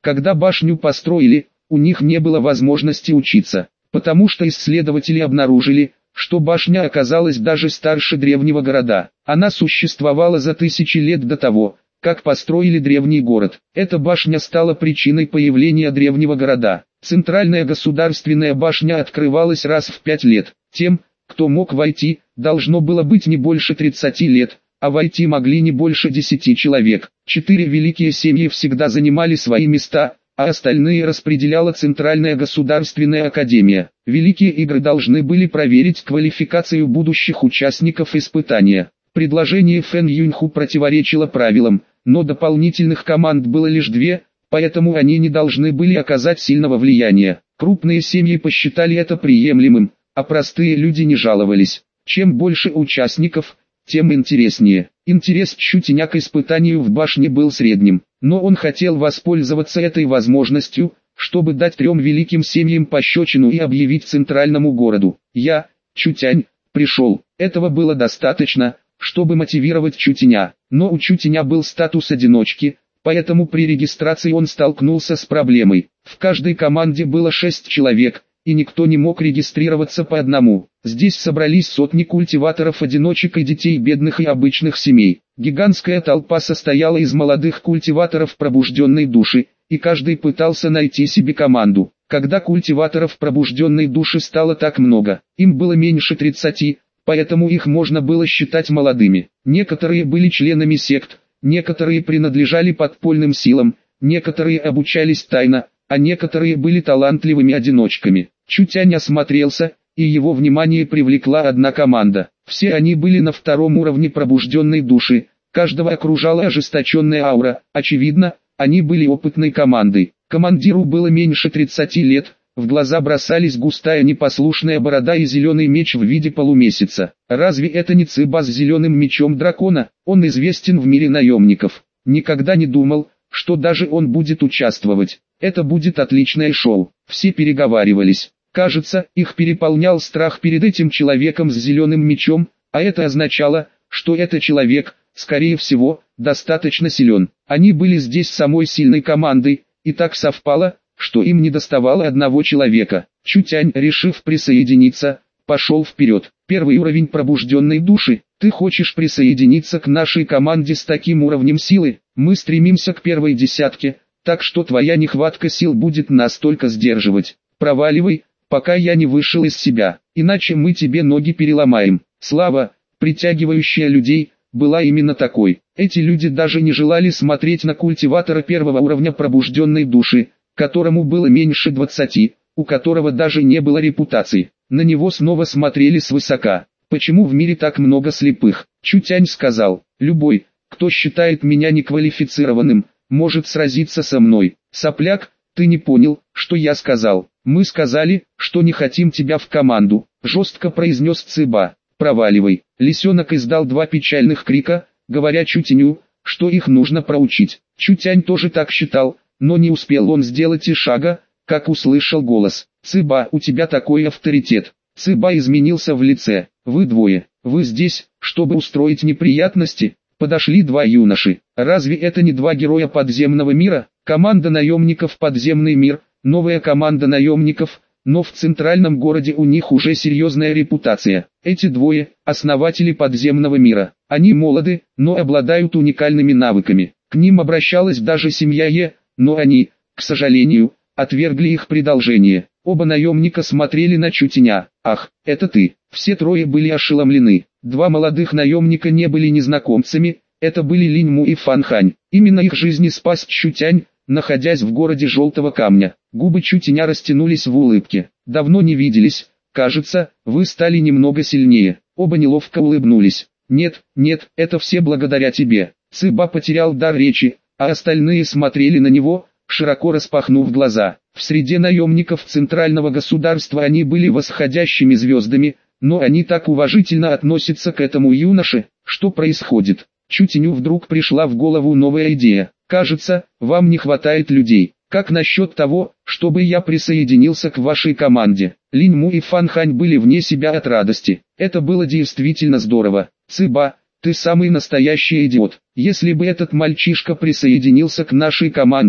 Когда башню построили, у них не было возможности учиться, потому что исследователи обнаружили, что башня оказалась даже старше древнего города. Она существовала за тысячи лет до того, как построили древний город. Эта башня стала причиной появления древнего города. Центральная государственная башня открывалась раз в 5 лет. Тем, кто мог войти, должно было быть не больше 30 лет, а войти могли не больше 10 человек. 4 великие семьи всегда занимали свои места, а остальные распределяла Центральная государственная академия. Великие игры должны были проверить квалификацию будущих участников испытания. Предложение Фэн Юньху противоречило правилам, но дополнительных команд было лишь 2, поэтому они не должны были оказать сильного влияния. Крупные семьи посчитали это приемлемым, а простые люди не жаловались. Чем больше участников, тем интереснее. Интерес Чутиня к испытанию в башне был средним, но он хотел воспользоваться этой возможностью, чтобы дать 3 великим семьям пощечину и объявить центральному городу: «Я, Чутянь, пришел». Этого было достаточно, чтобы мотивировать Чутиня, но у Чутиня был статус одиночки, поэтому при регистрации он столкнулся с проблемой. В каждой команде было 6 человек, и никто не мог регистрироваться по одному. Здесь собрались сотни культиваторов-одиночек и детей бедных и обычных семей. Гигантская толпа состояла из молодых культиваторов пробужденной души, и каждый пытался найти себе команду. Когда культиваторов пробужденной души стало так много, им было меньше 30, поэтому их можно было считать молодыми. Некоторые были членами сект, некоторые принадлежали подпольным силам, некоторые обучались тайно, а некоторые были талантливыми одиночками. Чутянь осмотрелся, и его внимание привлекла одна команда. Все они были на 2-м уровне пробужденной души, каждого окружала ожесточенная аура, очевидно, они были опытной командой. Командиру было меньше 30 лет, в глаза бросались густая непослушная борода и зеленый меч в виде полумесяца. Разве это не Цыба с зеленым мечом дракона? Он известен в мире наемников. Никогда не думал, что даже он будет участвовать. Это будет отличное шоу. Все переговаривались. Кажется, их переполнял страх перед этим человеком с зеленым мечом, а это означало, что этот человек, скорее всего, достаточно силен. Они были здесь самой сильной командой, и так совпало, что им недоставало одного человека. Чутянь, решив присоединиться, пошел вперед. 1-й уровень пробужденной души. Ты хочешь присоединиться к нашей команде с таким уровнем силы? Мы стремимся к 1-й десятке, так что твоя нехватка сил будет нас только сдерживать. Проваливай, пока я не вышел из себя, иначе мы тебе ноги переломаем. Слава, притягивающая людей, была именно такой. Эти люди даже не желали смотреть на культиватора 1-го уровня пробужденной души, которому было меньше 20, у которого даже не было репутации. На него снова смотрели свысока. Почему в мире так много слепых? Чутянь сказал: любой, кто считает меня неквалифицированным, может сразиться со мной. Сопляк, ты не понял, что я сказал. Мы сказали, что не хотим тебя в команду, жестко произнес Цыба. Проваливай. Лисенок издал 2 печальных крика, говоря Чутяню, что их нужно проучить. Чутянь тоже так считал, но не успел он сделать и шага, как услышал голос. Цыба, у тебя такой авторитет. Цыба изменился в лице. Вы двое, вы здесь, чтобы устроить неприятности? Подошли 2 юноши. Разве это не 2 героя подземного мира? Команда наемников «Подземный мир», новая команда наемников, но в центральном городе у них уже серьезная репутация. Эти 2 – основатели подземного мира. Они молоды, но обладают уникальными навыками. К ним обращалась даже семья Е, но они, к сожалению, отвергли их предложение. Оба наемника смотрели на Чутяня. Ах, это ты. Все 3 были ошеломлены. 2 молодых наемника не были незнакомцами, это были Линь Му и Фан Хань. Именно их жизни спас Чутянь, находясь в городе Желтого Камня. Губы Чутяня растянулись в улыбке. Давно не виделись, кажется, вы стали немного сильнее. Оба неловко улыбнулись. Нет, нет, это все благодаря тебе. Цыба потерял дар речи, а остальные смотрели на него, широко распахнув глаза. В среде наемников центрального государства они были восходящими звездами, но они так уважительно относятся к этому юноше. Что происходит? Чутяню вдруг пришла в голову новая идея. Кажется, вам не хватает людей. Как насчет того, чтобы я присоединился к вашей команде? Линь Му и Фан Хань были вне себя от радости. Это было действительно здорово. Цыба, ты самый настоящий идиот. Если бы этот мальчишка присоединился к нашей команде,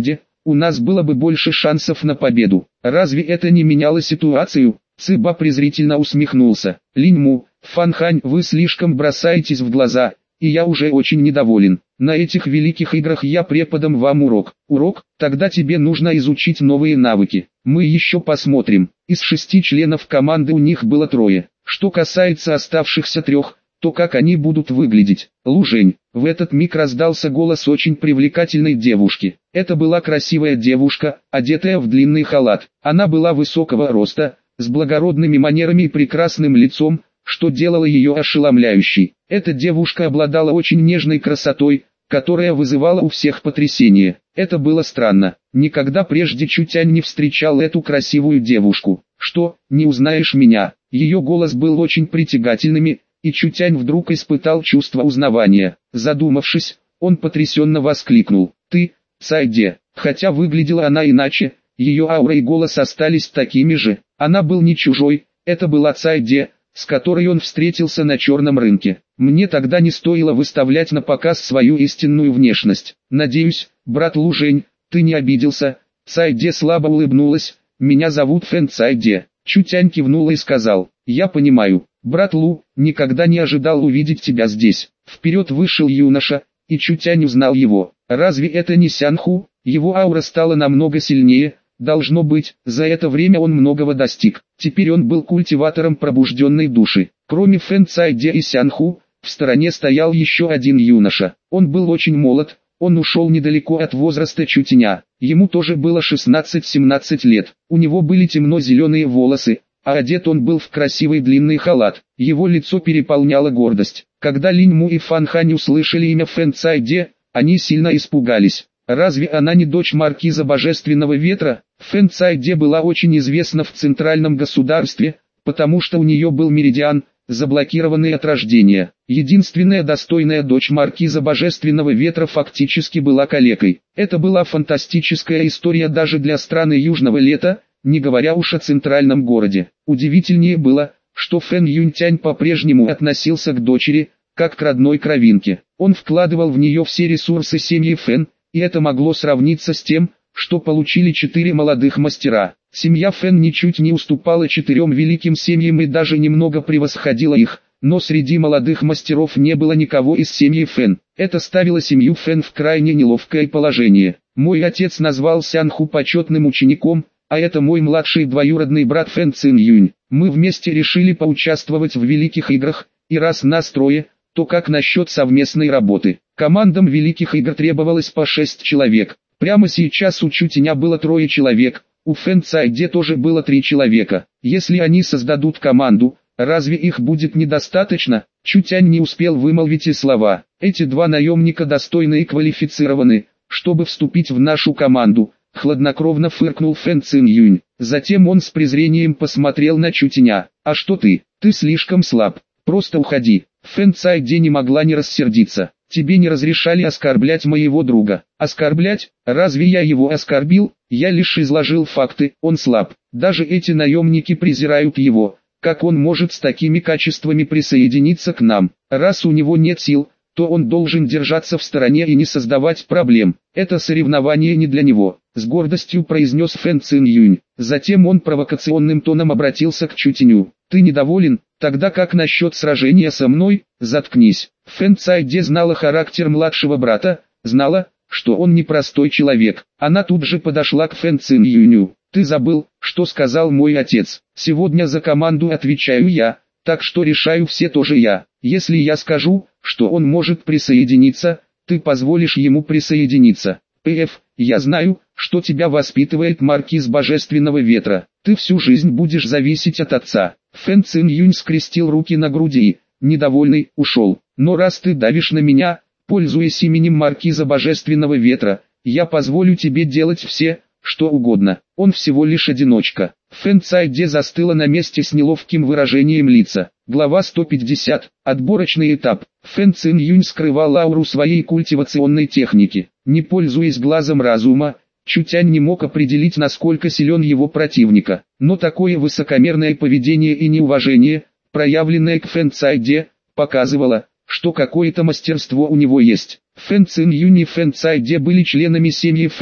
у нас было бы больше шансов на победу. Разве это не меняло ситуацию? Цыба презрительно усмехнулся. Линьму, Фанхань, вы слишком бросаетесь в глаза, и я уже очень недоволен. На этих великих играх я преподам вам урок. Урок? Тогда тебе нужно изучить новые навыки. Мы еще посмотрим. Из 6 членов команды у них было 3. Что касается оставшихся 3, то как они будут выглядеть? Лужень. В этот миг раздался голос очень привлекательной девушки. Это была красивая девушка, одетая в длинный халат. Она была высокого роста, с благородными манерами и прекрасным лицом, что делало ее ошеломляющей. Эта девушка обладала очень нежной красотой, которая вызывала у всех потрясение. Это было странно. Никогда прежде Чутянь не встречал эту красивую девушку. «Что, не узнаешь меня?» Ее голос был очень притягательным, и Чутянь вдруг испытал чувство узнавания. Задумавшись, он потрясенно воскликнул: «Ты, Цайде!» Хотя выглядела она иначе, ее аура и голос остались такими же. Она был не чужой, это была Цайде, с которой он встретился на черном рынке. Мне тогда не стоило выставлять на показ свою истинную внешность. Надеюсь, брат Лужень, ты не обиделся?» Цайде слабо улыбнулась. «Меня зовут Фэн Цайде». Чутянь кивнула и сказал: «Я понимаю, брат Лу, никогда не ожидал увидеть тебя здесь». Вперед вышел юноша, и Чутянь узнал его. Разве это не Сянху? Его аура стала намного сильнее. Должно быть, за это время он многого достиг. Теперь он был культиватором пробужденной души. Кроме Фэн Цайде и Сянху, в стороне стоял еще один юноша. Он был очень молод, он ушел недалеко от возраста Чутяня. Ему тоже было 16-17 лет. У него были темно-зеленые волосы, а одет он был в красивый длинный халат. Его лицо переполняло гордость. Когда Линьму и Фанхань услышали имя Фэн Цайде, они сильно испугались. Разве она не дочь маркиза Божественного Ветра? Фэн Цайде была очень известна в центральном государстве, потому что у нее был меридиан, заблокированный от рождения. Единственная достойная дочь маркиза Божественного Ветра фактически была калекой. Это была фантастическая история даже для страны Южного Лета, не говоря уж о центральном городе. Удивительнее было, что Фэн Юньтянь по-прежнему относился к дочери, как к родной кровинке. Он вкладывал в нее все ресурсы семьи Фэн, и это могло сравниться с тем, что получили 4 молодых мастера. Семья Фэн ничуть не уступала 4 великим семьям и даже немного превосходила их, но среди молодых мастеров не было никого из семьи Фэн. Это ставило семью Фэн в крайне неловкое положение. Мой отец назвал Сянху почетным учеником, а это мой младший двоюродный брат Фэн Цин Юнь. Мы вместе решили поучаствовать в великих играх, и раз нас 3, то как насчет совместной работы? Командам великих игр требовалось по 6 человек. Прямо сейчас у Чутяня было 3 человек, у Фэн Цайде тоже было 3 человека. Если они создадут команду, разве их будет недостаточно? Чутянь не успел вымолвить и слова. Эти 2 наемника достойны и квалифицированы, чтобы вступить в нашу команду. Хладнокровно фыркнул Фэн Цин Юнь. Затем он с презрением посмотрел на Чутяня. «А что ты? Ты слишком слаб. Просто уходи». Фэн Цайде не могла не рассердиться. «Тебе не разрешали оскорблять моего друга». «Оскорблять? Разве я его оскорбил? Я лишь изложил факты, он слаб. Даже эти наемники презирают его. Как он может с такими качествами присоединиться к нам? Раз у него нет сил, то он должен держаться в стороне и не создавать проблем. Это соревнование не для него», — с гордостью произнес Фэн Цин Юнь. Затем он провокационным тоном обратился к Чутяню. «Ты недоволен? Тогда как насчет сражения со мной? Заткнись». Фэн Цайде знала характер младшего брата, знала, что он непростой человек. Она тут же подошла к Фэн Цин Юню. «Ты забыл, что сказал мой отец? Сегодня за команду отвечаю я, так что решаю все тоже я. Если я скажу, что он может присоединиться, ты позволишь ему присоединиться. П.Ф. Я знаю, что тебя воспитывает маркиз Божественного Ветра. Ты всю жизнь будешь зависеть от отца». Фэн Цин Юнь скрестил руки на груди и, недовольный, ушел. «Но раз ты давишь на меня, пользуясь именем маркиза Божественного Ветра, я позволю тебе делать все, что угодно». Он всего лишь одиночка. Фэн Цайде застыла на месте с неловким выражением лица. Глава 150. Отборочный этап. Фэн Цин Юнь скрывал ауру своей культивационной техники. Не пользуясь глазом разума, Чутянь не мог определить, насколько силен его противника. Но такое высокомерное поведение и неуважение, проявленное к Фэн Цайде, показывало, что какое-то мастерство у него есть. Фэн Цин Юнь и Фэн Цайде были членами семьи Фэн,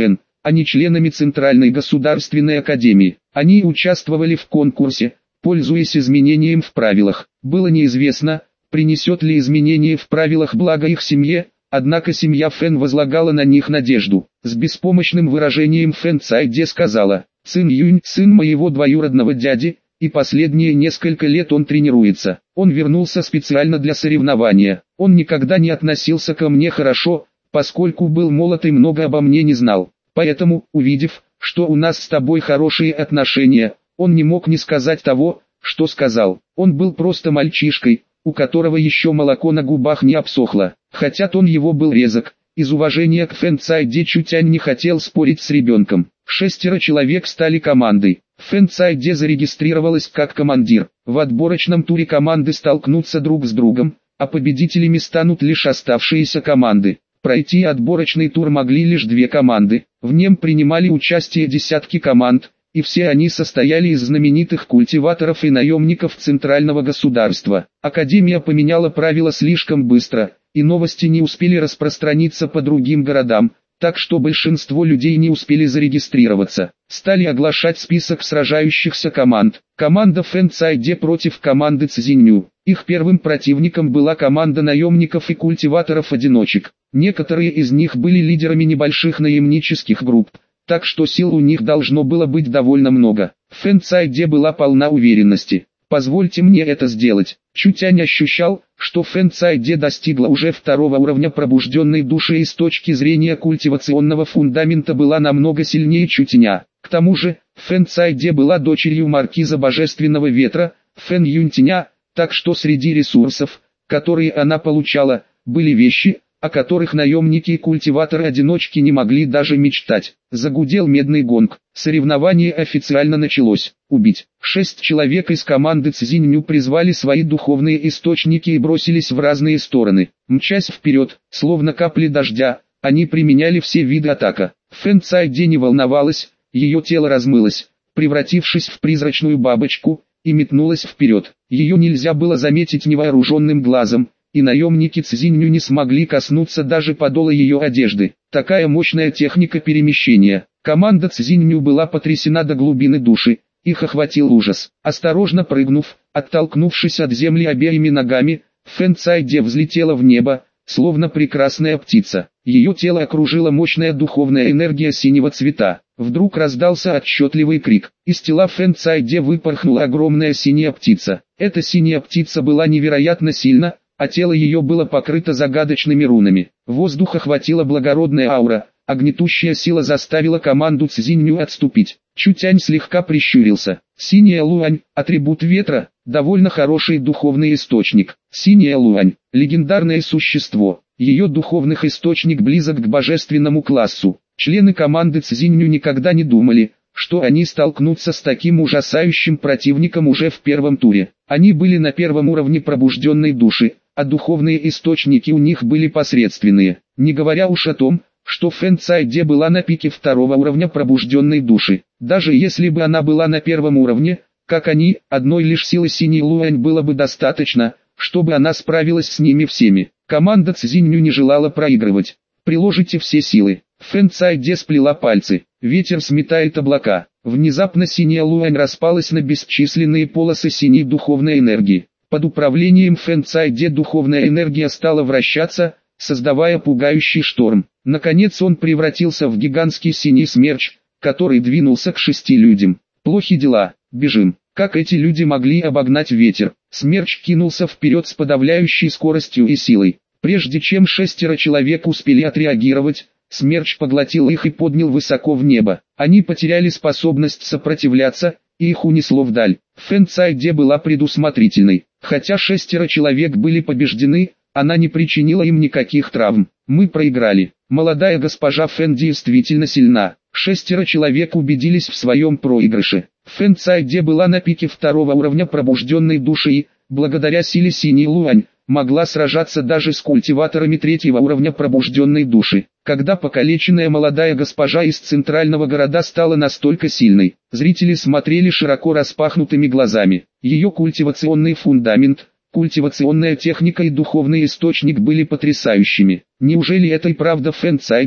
а не членами Центральной государственной академии. Они участвовали в конкурсе, пользуясь изменением в правилах. Было неизвестно, принесет ли изменение в правилах благо их семье, однако семья Фэн возлагала на них надежду. С беспомощным выражением Фэн Цайде сказала: «Цин Юнь, сын моего двоюродного дяди, и последние несколько лет он тренируется. Он вернулся специально для соревнования. Он никогда не относился ко мне хорошо, поскольку был молод и много обо мне не знал. Поэтому, увидев, что у нас с тобой хорошие отношения, он не мог не сказать того, что сказал. Он был просто мальчишкой, у которого еще молоко на губах не обсохло. Хотя тон его был резок, из уважения к Фэн Цайде Чутянь не хотел спорить с ребенком. 6 человек стали командой. Фэн Цайде зарегистрировалась как командир. В отборочном туре команды столкнутся друг с другом, а победителями станут лишь оставшиеся команды. Пройти отборочный тур могли лишь 2 команды. В нем принимали участие десятки команд, и все они состояли из знаменитых культиваторов и наемников Центрального государства. Академия поменяла правила слишком быстро, и новости не успели распространиться по другим городам, так что большинство людей не успели зарегистрироваться. Стали оглашать список сражающихся команд. Команда Фэн Цайде против команды Цзиньню. Их первым противником была команда наемников и культиваторов-одиночек. Некоторые из них были лидерами небольших наемнических групп, так что сил у них должно было быть довольно много. Фэн Цайде была полна уверенности. «Позвольте мне это сделать». Чутянь ощущал, что Фэн Цайде достигла уже 2-го уровня пробужденной души и с точки зрения культивационного фундамента была намного сильнее Чутяня. К тому же, Фэн Цайде была дочерью маркиза Божественного Ветра, Фэн Юньтяня, так что среди ресурсов, которые она получала, были вещи, о которых наемники и культиваторы-одиночки не могли даже мечтать. Загудел медный гонг. Соревнование официально началось. Убить. 6 человек из команды Цзиньню призвали свои духовные источники и бросились в разные стороны. Мчась вперед, словно капли дождя, они применяли все виды атака. Фэн Цайде не волновалась, ее тело размылось, превратившись в призрачную бабочку, и метнулась вперед. Ее нельзя было заметить невооруженным глазом, и наемники Цзиньню не смогли коснуться даже подола ее одежды. Такая мощная техника перемещения. Команда Цзиньню была потрясена до глубины души, их охватил ужас. Осторожно прыгнув, оттолкнувшись от земли обеими ногами, Фэн Цайде взлетела в небо, словно прекрасная птица. Ее тело окружила мощная духовная энергия синего цвета. Вдруг раздался отчетливый крик. Из тела Фэн Цайде выпорхнула огромная синяя птица. Эта синяя птица была невероятно сильна, а тело ее было покрыто загадочными рунами. Воздух охватила благородная аура, а гнетущая сила заставила команду Цзиньню отступить. Чутянь слегка прищурился. Синяя Луань, атрибут ветра, довольно хороший духовный источник. Синяя Луань, легендарное существо. Ее духовный источник близок к божественному классу. Члены команды Цзиньню никогда не думали, что они столкнутся с таким ужасающим противником уже в первом туре. Они были на первом уровне пробужденной души, а духовные источники у них были посредственные. Не говоря уж о том, что Фэн Цайде была на пике 2-го уровня пробужденной души. Даже если бы она была на 1-м уровне, как они, одной лишь силы синей Луань было бы достаточно, чтобы она справилась с ними всеми. Команда Цзиньню не желала проигрывать. Приложите все силы. Фэн Цайде сплела пальцы. Ветер сметает облака. Внезапно синяя Луань распалась на бесчисленные полосы синей духовной энергии. Под управлением Фэн Цайде духовная энергия стала вращаться, создавая пугающий шторм. Наконец он превратился в гигантский синий смерч, который двинулся к 6 людям. Плохи дела, бежим. Как эти люди могли обогнать ветер? Смерч кинулся вперед с подавляющей скоростью и силой. Прежде чем 6 человек успели отреагировать, смерч поглотил их и поднял высоко в небо. Они потеряли способность сопротивляться, и их унесло вдаль. Фэн Цайде была предусмотрительной. Хотя 6 человек были побеждены, она не причинила им никаких травм. Мы проиграли. Молодая госпожа Фэн действительно сильна. 6 человек убедились в своем проигрыше. Фэн Цайде была на пике 2-го уровня пробужденной души и, благодаря силе синей Луань, могла сражаться даже с культиваторами 3-го уровня пробужденной души. Когда покалеченная молодая госпожа из центрального города стала настолько сильной, зрители смотрели широко распахнутыми глазами. Ее культивационный фундамент, культивационная техника и духовный источник были потрясающими. Неужели это и правда Фэн Цайде?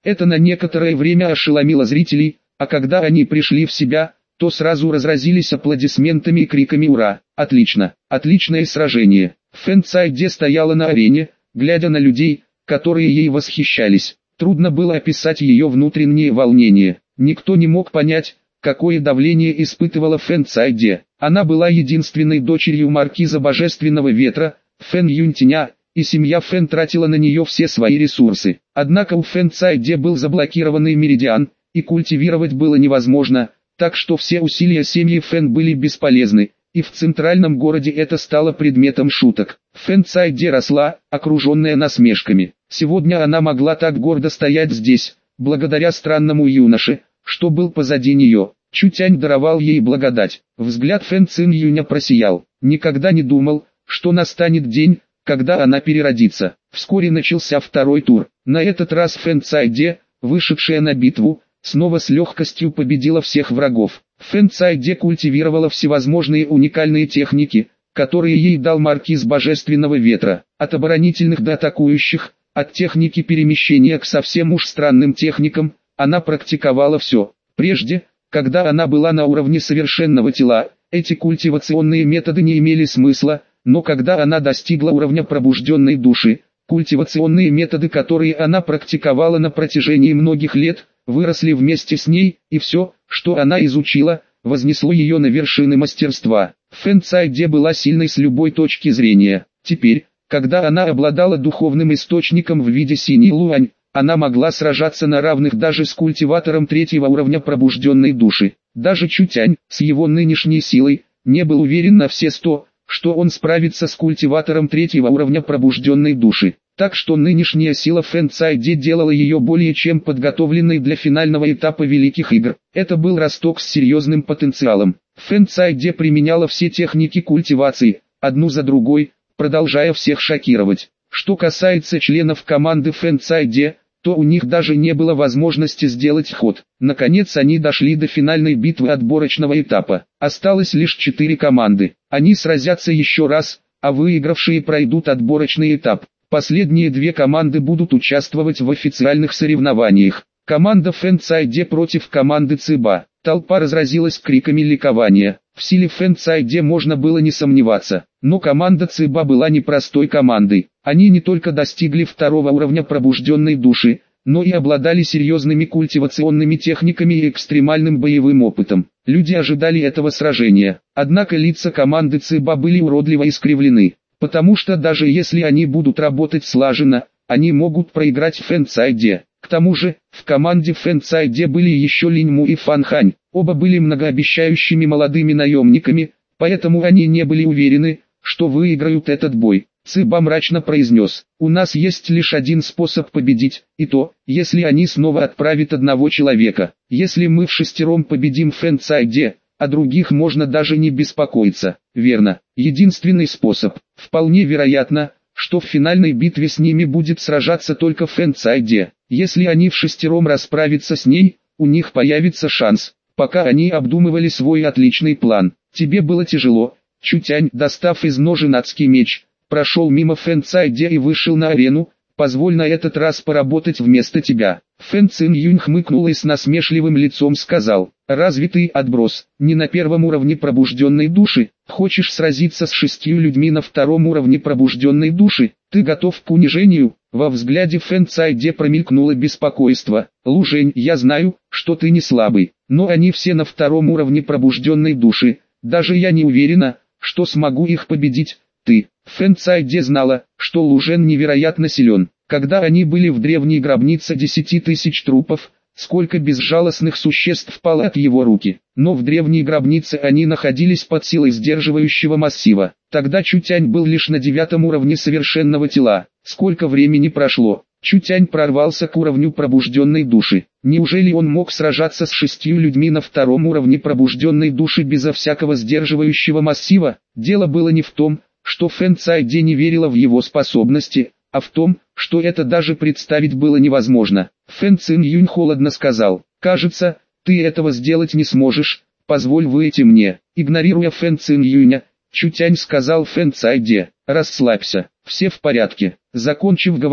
Это на некоторое время ошеломило зрителей, а когда они пришли в себя, то сразу разразились аплодисментами и криками «Ура! Отлично! Отличное сражение!». Фэн Цайде стояла на арене, глядя на людей, которые ей восхищались. Трудно было описать ее внутреннее волнение. Никто не мог понять, какое давление испытывала Фэн Цайде. Она была единственной дочерью маркиза Божественного Ветра, Фэн Юньтиня, и семья Фэн тратила на нее все свои ресурсы. Однако у Фэн Цайде был заблокированный меридиан, и культивировать было невозможно, так что все усилия семьи Фэн были бесполезны, и в центральном городе это стало предметом шуток. Фэн Цайде росла, окруженная насмешками. Сегодня она могла так гордо стоять здесь, благодаря странному юноше, что был позади нее. Чутянь даровал ей благодать. Взгляд Фэн Цин Юня просиял. Никогда не думал, что настанет день, когда она переродится. Вскоре начался второй тур. На этот раз Фэн Цайде, вышедшая на битву, снова с легкостью победила всех врагов. Фэн Цайде культивировала всевозможные уникальные техники, которые ей дал маркиз Божественного Ветра. От оборонительных до атакующих, от техники перемещения к совсем уж странным техникам, она практиковала все. Прежде, когда она была на уровне совершенного тела, эти культивационные методы не имели смысла, но когда она достигла уровня пробужденной души, культивационные методы, которые она практиковала на протяжении многих лет, выросли вместе с ней, и все, что она изучила, вознесло ее на вершины мастерства. Фэн Цайде была сильной с любой точки зрения. Теперь, когда она обладала духовным источником в виде синей луань, она могла сражаться на равных даже с культиватором третьего уровня пробужденной души. Даже Чутянь, с его нынешней силой, не был уверен на все 100, что он справится с культиватором третьего уровня пробужденной души. Так что нынешняя сила Фэн Цайде делала ее более чем подготовленной для финального этапа Великих Игр. Это был росток с серьезным потенциалом. Фэн Цайде применяла все техники культивации, одну за другой, продолжая всех шокировать. Что касается членов команды Фэн Цайде, то у них даже не было возможности сделать ход. Наконец они дошли до финальной битвы отборочного этапа. Осталось лишь 4 команды. Они сразятся еще раз, а выигравшие пройдут отборочный этап. Последние 2 команды будут участвовать в официальных соревнованиях. Команда Фэн Цайде против команды Цыба. Толпа разразилась криками ликования. В силе Фэн Цайде можно было не сомневаться. Но команда Цыба была непростой командой. Они не только достигли 2-го уровня пробужденной души, но и обладали серьезными культивационными техниками и экстремальным боевым опытом. Люди ожидали этого сражения. Однако лица команды Цыба были уродливо искривлены. Потому что даже если они будут работать слаженно, они могут проиграть Фэн Цайде. К тому же, в команде Фэн Цайде были еще Линь Му и Фан Хань. Оба были многообещающими молодыми наемниками, поэтому они не были уверены, что выиграют этот бой. Цыба мрачно произнес: «У нас есть лишь один способ победить, и то, если они снова отправят одного человека. Если мы вшестером победим Фэн Цайде, о других можно даже не беспокоиться». Верно, единственный способ. Вполне вероятно, что в финальной битве с ними будет сражаться только Фэн Цайде. Если они вшестером расправятся с ней, у них появится шанс. Пока они обдумывали свой отличный план, тебе было тяжело. Чутянь, достав из ножен адский меч, прошел мимо Фэн Цайде и вышел на арену. «Позволь на этот раз поработать вместо тебя». Фэн Цин Юнь хмыкнул и с насмешливым лицом сказал: «Разве ты, отброс, не на 1-м уровне пробужденной души? Хочешь сразиться с 6 людьми на 2-м уровне пробужденной души? Ты готов к унижению?» Во взгляде Фэн Цайде промелькнуло беспокойство. «Лужень, я знаю, что ты не слабый, но они все на 2-м уровне пробужденной души. Даже я не уверена, что смогу их победить. Ты». Фэн Цайде знала, что Лужен невероятно силен. Когда они были в древней гробнице 10 тысяч трупов, сколько безжалостных существ пало от его руки. Но в древней гробнице они находились под силой сдерживающего массива. Тогда Чутянь был лишь на 9-м уровне совершенного тела. Сколько времени прошло? Чутянь прорвался к уровню пробужденной души. Неужели он мог сражаться с 6 людьми на 2-м уровне пробужденной души безо всякого сдерживающего массива? Дело было не в том, что Фэн Цайде не верила в его способности, а в том, что это даже представить было невозможно. Фэн Цин Юнь холодно сказал: «Кажется, ты этого сделать не сможешь, позволь выйти мне». Игнорируя Фэн Цин Юня, Чутянь сказал Фэн Цайде: «Расслабься, все в порядке». Закончив говорить,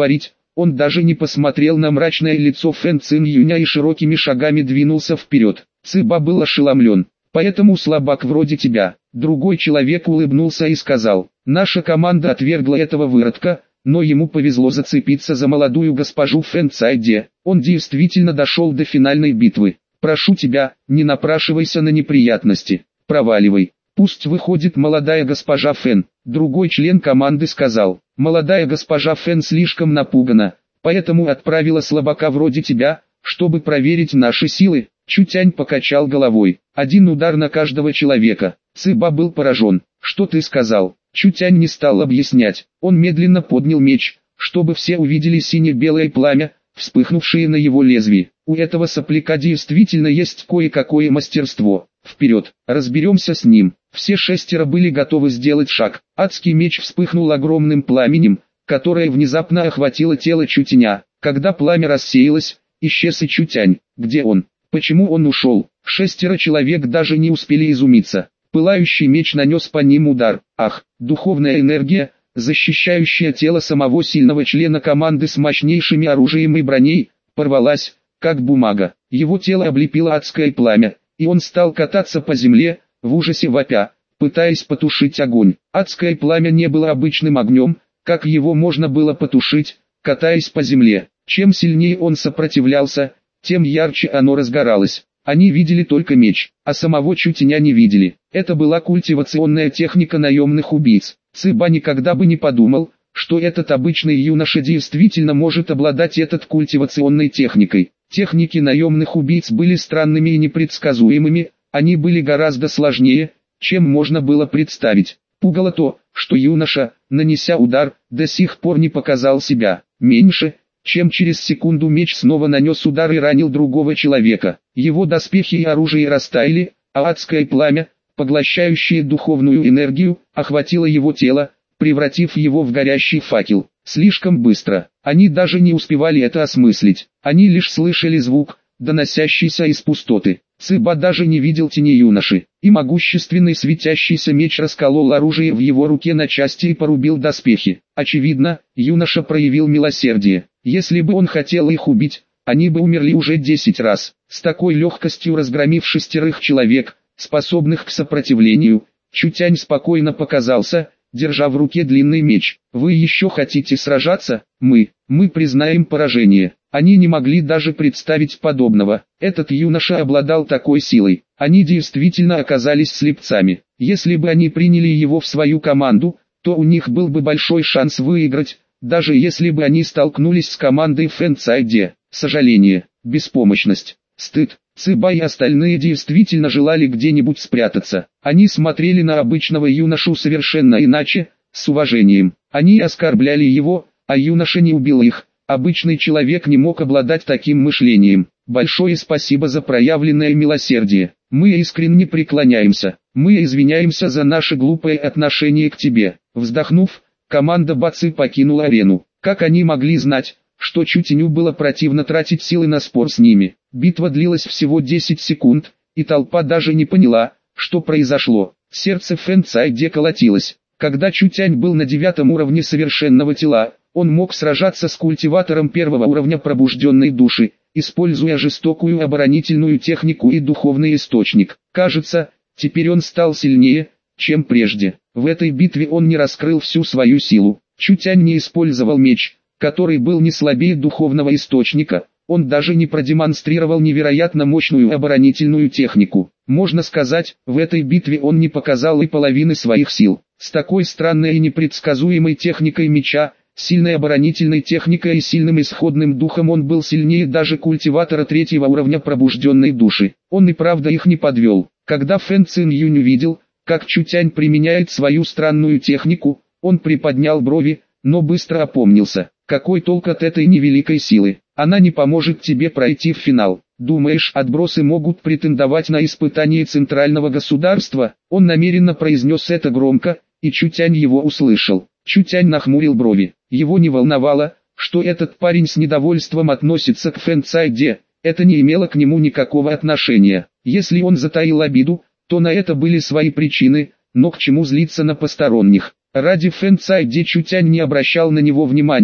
Он даже не посмотрел на мрачное лицо Фэн Цин Юня и широкими шагами двинулся вперед. Цыба был ошеломлен. «Поэтому слабак вроде тебя». Другой человек улыбнулся и сказал: «Наша команда отвергла этого выродка, но ему повезло зацепиться за молодую госпожу Фэн Цайде. Он действительно дошел до финальной битвы. Прошу тебя, не напрашивайся на неприятности. Проваливай. Пусть выходит молодая госпожа Фэн». Другой член команды сказал: «Молодая госпожа Фэн слишком напугана, поэтому отправила слабака вроде тебя, чтобы проверить наши силы». Чутянь покачал головой. «Один удар на каждого человека». Цыба был поражен. «Что ты сказал?» Чутянь не стал объяснять. Он медленно поднял меч, чтобы все увидели сине-белое пламя, вспыхнувшее на его лезвии. У этого сопляка действительно есть кое-какое мастерство. Вперед, разберемся с ним. Все шестеро были готовы сделать шаг. Адский меч вспыхнул огромным пламенем, которое внезапно охватило тело Чутяня. Когда пламя рассеялось, исчез и Чутянь. Где он? Почему он ушел? Шестеро человек даже не успели изумиться. Пылающий меч нанес по ним удар. Ах, духовная энергия, защищающая тело самого сильного члена команды с мощнейшими оружием и броней, порвалась, как бумага. Его тело облепило адское пламя, и он стал кататься по земле, в ужасе вопя, пытаясь потушить огонь. Адское пламя не было обычным огнем, как его можно было потушить, катаясь по земле. Чем сильнее он сопротивлялся, тем ярче оно разгоралось. Они видели только меч, а самого Чутяня не видели. Это была культивационная техника наемных убийц. Цыба никогда бы не подумал, что этот обычный юноша действительно может обладать этой культивационной техникой. Техники наемных убийц были странными и непредсказуемыми, они были гораздо сложнее, чем можно было представить. Пугало то, что юноша, нанеся удар, до сих пор не показал себя. Меньше, чем через секунду меч снова нанес удар и ранил другого человека. Его доспехи и оружие растаяли, а адское пламя, поглощающее духовную энергию, охватило его тело, превратив его в горящий факел. Слишком быстро. Они даже не успевали это осмыслить. Они лишь слышали звук, доносящийся из пустоты. Цыба даже не видел тени юноши, и могущественный светящийся меч расколол оружие в его руке на части и порубил доспехи. Очевидно, юноша проявил милосердие. Если бы он хотел их убить, они бы умерли уже 10 раз. С такой легкостью разгромив 6 человек, способных к сопротивлению, Чутянь спокойно показался, держа в руке длинный меч. «Вы еще хотите сражаться? Мы признаем поражение». Они не могли даже представить подобного. Этот юноша обладал такой силой. Они действительно оказались слепцами. Если бы они приняли его в свою команду, то у них был бы большой шанс выиграть, даже если бы они столкнулись с командой Фэн Цайде. Сожаление, беспомощность, стыд. Цыба и остальные действительно желали где-нибудь спрятаться. Они смотрели на обычного юношу совершенно иначе, с уважением. Они оскорбляли его, а юноша не убил их. Обычный человек не мог обладать таким мышлением. Большое спасибо за проявленное милосердие. Мы искренне преклоняемся. Мы извиняемся за наше глупое отношение к тебе. Вздохнув, команда Бацы покинула арену. Как они могли знать, что Чутяню было противно тратить силы на спор с ними? Битва длилась всего 10 секунд, и толпа даже не поняла, что произошло. Сердце Фэн Цайде колотилось. Когда Чутянь был на 9-м уровне совершенного тела, он мог сражаться с культиватором 1-го уровня пробужденной души, используя жестокую оборонительную технику и духовный источник. Кажется, теперь он стал сильнее, чем прежде. В этой битве он не раскрыл всю свою силу. Чутянь не использовал меч, который был не слабее духовного источника. Он даже не продемонстрировал невероятно мощную оборонительную технику. Можно сказать, в этой битве он не показал и половины своих сил. С такой странной и непредсказуемой техникой меча, сильной оборонительной техникой и сильным исходным духом он был сильнее даже культиватора 3-го уровня пробужденной души. Он и правда их не подвел. Когда Фэн Цин Юнь увидел, как Чутянь применяет свою странную технику, он приподнял брови, но быстро опомнился. Какой толк от этой невеликой силы? Она не поможет тебе пройти в финал. Думаешь, отбросы могут претендовать на испытание центрального государства? Он намеренно произнес это громко, и Чутянь его услышал. Чутянь нахмурил брови. Его не волновало, что этот парень с недовольством относится к Фэн Цайде. Это не имело к нему никакого отношения. Если он затаил обиду, то на это были свои причины, но к чему злиться на посторонних? Ради Фэн Цайде Чутянь не обращал на него внимания,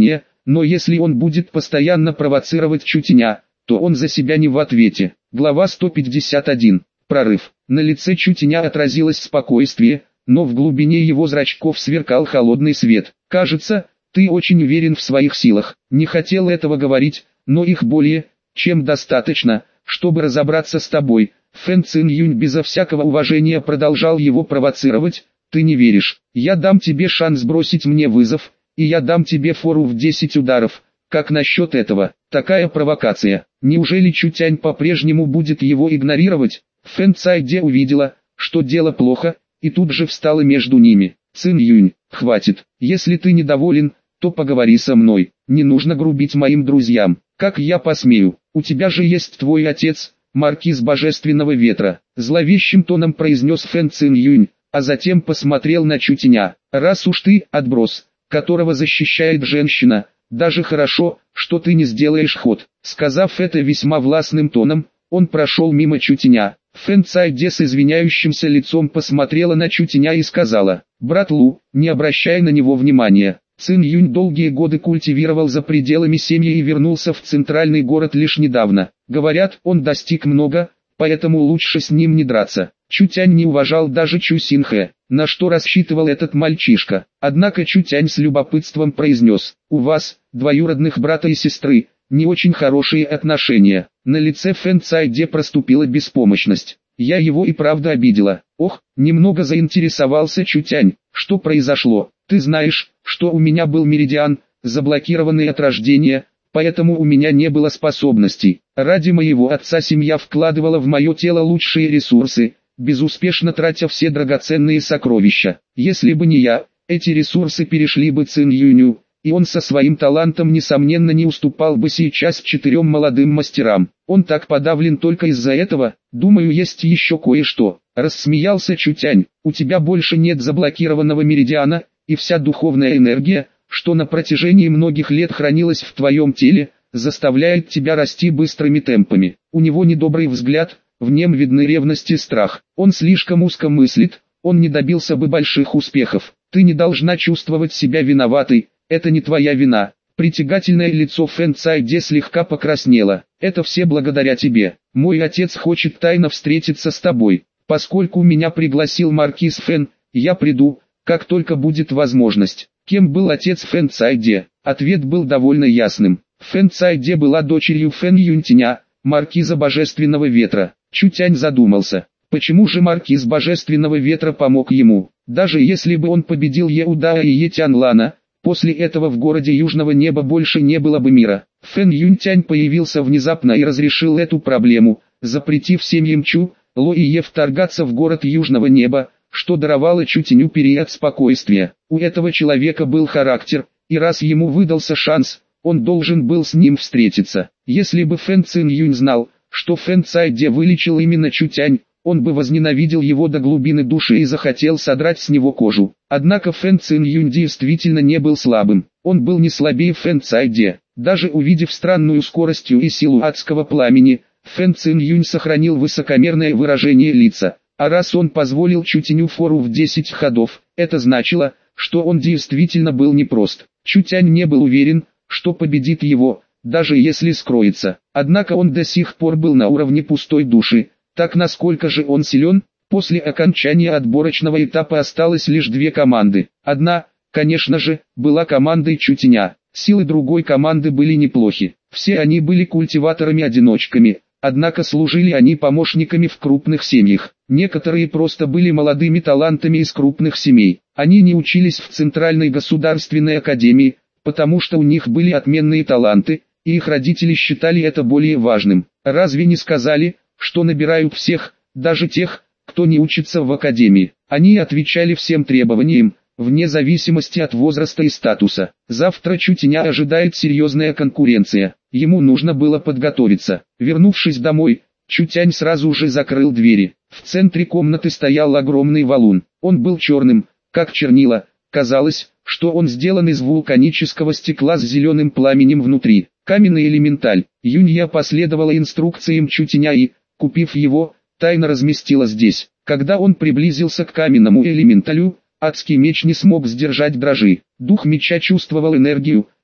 но если он будет постоянно провоцировать Чутеня, то он за себя не в ответе. Глава 151. Прорыв. На лице Чутеня отразилось спокойствие, но в глубине его зрачков сверкал холодный свет. «Кажется, ты очень уверен в своих силах». Не хотел этого говорить, но их более чем достаточно, чтобы разобраться с тобой. Фэн Цин Юнь безо всякого уважения продолжал его провоцировать. «Ты не веришь. Я дам тебе шанс бросить мне вызов, и я дам тебе фору в 10 ударов. Как насчет этого?» Такая провокация. Неужели Чутянь по-прежнему будет его игнорировать? Фэн Цайде увидела, что дело плохо, и тут же встала между ними. «Цин Юнь, хватит. Если ты недоволен, то поговори со мной. Не нужно грубить моим друзьям. Как я посмею? У тебя же есть твой отец, маркиз Божественного Ветра», зловещим тоном произнес Фэн Цин Юнь, а затем посмотрел на Чутеня. «Раз уж ты отброс, которого защищает женщина, даже хорошо, что ты не сделаешь ход». Сказав это весьма властным тоном, он прошел мимо Чутеня. Фэн Цайде с извиняющимся лицом посмотрела на Чутеня и сказала: «Брат Лу, не обращай на него внимания». Цин Юнь долгие годы культивировал за пределами семьи и вернулся в центральный город лишь недавно. Говорят, он достиг много, поэтому лучше с ним не драться. Чутянь не уважал даже Чу Синхэ, на что рассчитывал этот мальчишка. Однако Чутянь с любопытством произнес: «У вас, двоюродных брата и сестры, не очень хорошие отношения». На лице Фэн Цайде проступила беспомощность. «Я его и правда обидела». «Ох», немного заинтересовался Чутянь, «что произошло?» «Ты знаешь, что у меня был меридиан, заблокированный от рождения, поэтому у меня не было способностей. Ради моего отца семья вкладывала в мое тело лучшие ресурсы, безуспешно тратя все драгоценные сокровища. Если бы не я, эти ресурсы перешли бы Цин Юню, и он со своим талантом несомненно не уступал бы сейчас 4 молодым мастерам. Он так подавлен только из-за этого. Думаю, есть еще кое-что». Рассмеялся Чутянь. «У тебя больше нет заблокированного меридиана, и вся духовная энергия, что на протяжении многих лет хранилась в твоем теле, заставляет тебя расти быстрыми темпами». У него недобрый взгляд, в нем видны ревность и страх. Он слишком узко мыслит, он не добился бы больших успехов. Ты не должна чувствовать себя виноватой, это не твоя вина. Притягательное лицо Фэн Цайде слегка покраснело. «Это все благодаря тебе. Мой отец хочет тайно встретиться с тобой. Поскольку меня пригласил маркиз Фэн, я приду, как только будет возможность». Кем был отец Фэн Цайде? Ответ был довольно ясным. Фэн Цайде была дочерью Фэн Юньтиня, маркиза Божественного Ветра. Чутянь задумался, почему же маркиз Божественного Ветра помог ему? Даже если бы он победил Еудаа и Етянлана, после этого в городе Южного Неба больше не было бы мира. Фэн Юньтянь появился внезапно и разрешил эту проблему, запретив семьям Чу, Ло и Е вторгаться в город Южного Неба, что даровало Чутеню период спокойствия. У этого человека был характер, и раз ему выдался шанс, он должен был с ним встретиться. Если бы Фэн Цин Юнь знал, что Фэн Цайде вылечил именно Чутянь, он бы возненавидел его до глубины души и захотел содрать с него кожу. Однако Фэн Цин Юнь действительно не был слабым, он был не слабее Фэн Цайде. Даже увидев странную скорость и силу адского пламени, Фэн Цин Юнь сохранил высокомерное выражение лица. А раз он позволил Чутеню фору в 10 ходов, это значило, что он действительно был непрост. Чутянь не был уверен, что победит его, даже если скроется. Однако он до сих пор был на уровне пустой души. Так насколько же он силен? После окончания отборочного этапа осталось лишь 2 команды. Одна, конечно же, была командой Чутеня. Силы другой команды были неплохи. Все они были культиваторами-одиночками. Однако служили они помощниками в крупных семьях. Некоторые просто были молодыми талантами из крупных семей. Они не учились в Центральной государственной академии, потому что у них были отменные таланты, и их родители считали это более важным. Разве не сказали, что набирают всех, даже тех, кто не учится в академии? Они отвечали всем требованиям, вне зависимости от возраста и статуса. Завтра Чутеня ожидает серьезная конкуренция. Ему нужно было подготовиться. Вернувшись домой, Чутянь сразу же закрыл двери. В центре комнаты стоял огромный валун. Он был черным, как чернила. Казалось, что он сделан из вулканического стекла с зеленым пламенем внутри. Каменный элементаль. Юнья последовала инструкциям Чутеня и, купив его, тайно разместила здесь. Когда он приблизился к каменному элементалю, адский меч не смог сдержать дрожи. Дух меча чувствовал энергию,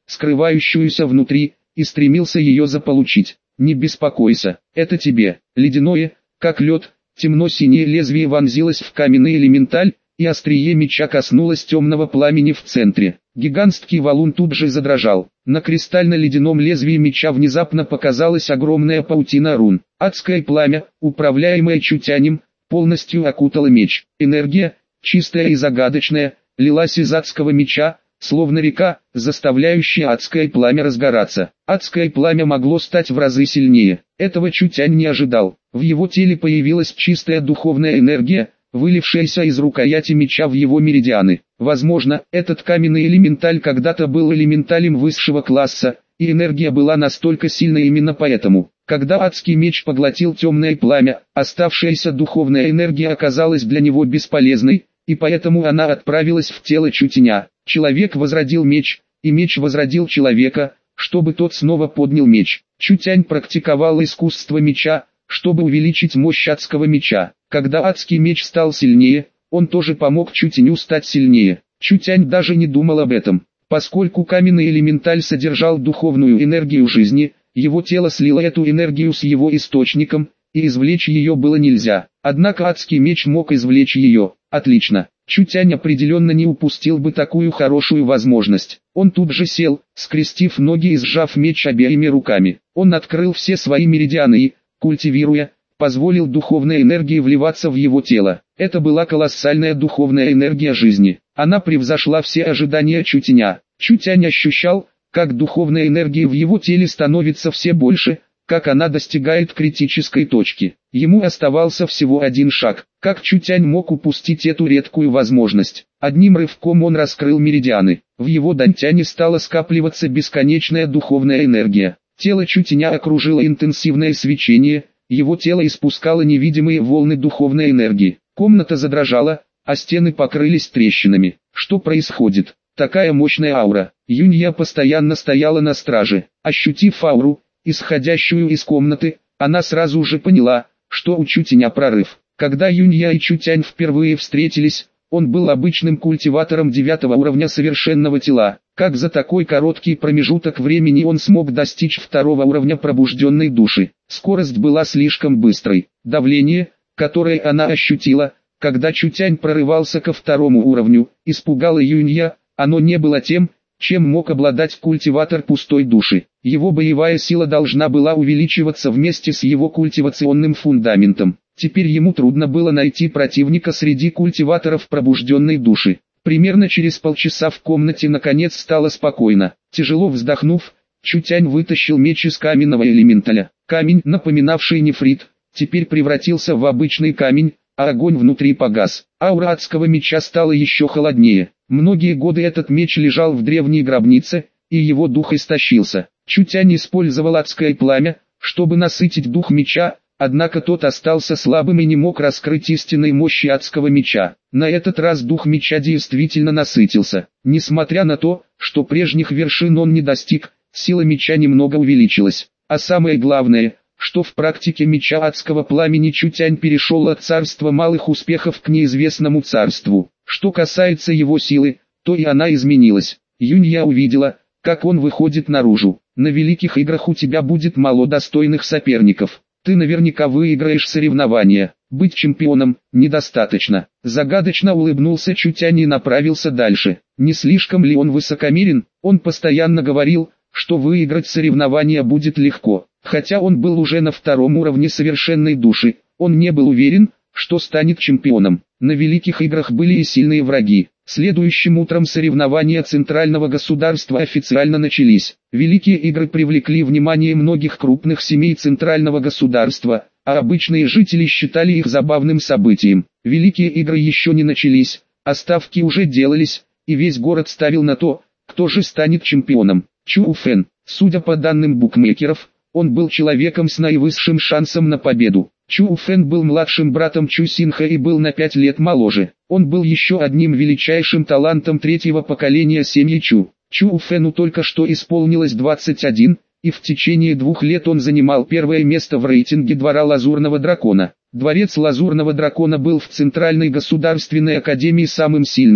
скрывающуюся внутри, и стремился ее заполучить. Не беспокойся, это тебе. Ледяное, как лед, темно-синее лезвие вонзилось в каменный элементаль, и острие меча коснулось темного пламени в центре. Гигантский валун тут же задрожал. На кристально-ледяном лезвии меча внезапно показалась огромная паутина рун. Адское пламя, управляемое Чутянем, полностью окутало меч. Энергия, чистая и загадочная, лилась из адского меча, словно река, заставляющая адское пламя разгораться. Адское пламя могло стать в разы сильнее. Этого Чутянь не ожидал. В его теле появилась чистая духовная энергия, вылившаяся из рукояти меча в его меридианы. Возможно, этот каменный элементаль когда-то был элементалем высшего класса, и энергия была настолько сильной именно поэтому. Когда адский меч поглотил темное пламя, оставшаяся духовная энергия оказалась для него бесполезной, и поэтому она отправилась в тело Чутяня. Человек возродил меч, и меч возродил человека, чтобы тот снова поднял меч. Чутянь практиковал искусство меча, чтобы увеличить мощь адского меча. Когда адский меч стал сильнее, он тоже помог Чутяню стать сильнее. Чутянь даже не думал об этом. Поскольку каменный элементаль содержал духовную энергию жизни, его тело слило эту энергию с его источником, и извлечь ее было нельзя. Однако адский меч мог извлечь ее. Отлично. Чутянь определенно не упустил бы такую хорошую возможность. Он тут же сел, скрестив ноги и сжав меч обеими руками. Он открыл все свои меридианы и, культивируя, позволил духовной энергии вливаться в его тело. Это была колоссальная духовная энергия жизни. Она превзошла все ожидания Чутяня. Чутянь ощущал, как духовная энергия в его теле становится все больше, как она достигает критической точки. Ему оставался всего один шаг. Как Чутянь мог упустить эту редкую возможность? Одним рывком он раскрыл меридианы. В его дантяне стала скапливаться бесконечная духовная энергия. Тело Чутяня окружило интенсивное свечение, его тело испускало невидимые волны духовной энергии. Комната задрожала, а стены покрылись трещинами. Что происходит? Такая мощная аура. Юнья постоянно стояла на страже. Ощутив ауру, исходящую из комнаты, она сразу же поняла, что у Чутяня прорыв. Когда Юнья и Чутянь впервые встретились, он был обычным культиватором 9 уровня совершенного тела. Как за такой короткий промежуток времени он смог достичь 2 уровня пробужденной души? Скорость была слишком быстрой. Давление, которое она ощутила, когда Чутянь прорывался ко 2 уровню, испугало Юнья. Оно не было тем, чем мог обладать культиватор пустой души. Его боевая сила должна была увеличиваться вместе с его культивационным фундаментом. Теперь ему трудно было найти противника среди культиваторов пробужденной души. Примерно через полчаса в комнате наконец стало спокойно. Тяжело вздохнув, Чутянь вытащил меч из каменного элементаля. Камень, напоминавший нефрит, теперь превратился в обычный камень, а огонь внутри погас. Аура адского меча стала еще холоднее. Многие годы этот меч лежал в древней гробнице, и его дух истощился. Чутянь использовал адское пламя, чтобы насытить дух меча, однако тот остался слабым и не мог раскрыть истинной мощи адского меча. На этот раз дух меча действительно насытился. Несмотря на то, что прежних вершин он не достиг, сила меча немного увеличилась. А самое главное, что в практике меча адского пламени Чутянь перешел от царства малых успехов к неизвестному царству. Что касается его силы, то и она изменилась. Юнья увидела, как он выходит наружу. На великих играх у тебя будет мало достойных соперников. Ты наверняка выиграешь соревнования. Быть чемпионом недостаточно. Загадочно улыбнулся Чутянь и направился дальше. Не слишком ли он высокомерен? Он постоянно говорил, что выиграть соревнования будет легко. Хотя он был уже на 2 уровне совершенной души, он не был уверен, что станет чемпионом. На великих играх были и сильные враги. Следующим утром соревнования центрального государства официально начались. Великие игры привлекли внимание многих крупных семей центрального государства, а обычные жители считали их забавным событием. Великие игры еще не начались, а ставки уже делались, и весь город ставил на то, кто же станет чемпионом. Чу Фэн, судя по данным букмекеров, он был человеком с наивысшим шансом на победу. Чу Фэн был младшим братом Чу Синха и был на 5 лет моложе. Он был еще одним величайшим талантом 3-го поколения семьи Чу. Чу Фэну только что исполнилось 21, и в течение 2 лет он занимал 1-е место в рейтинге двора Лазурного Дракона. Дворец Лазурного Дракона был в Центральной Государственной Академии самым сильным,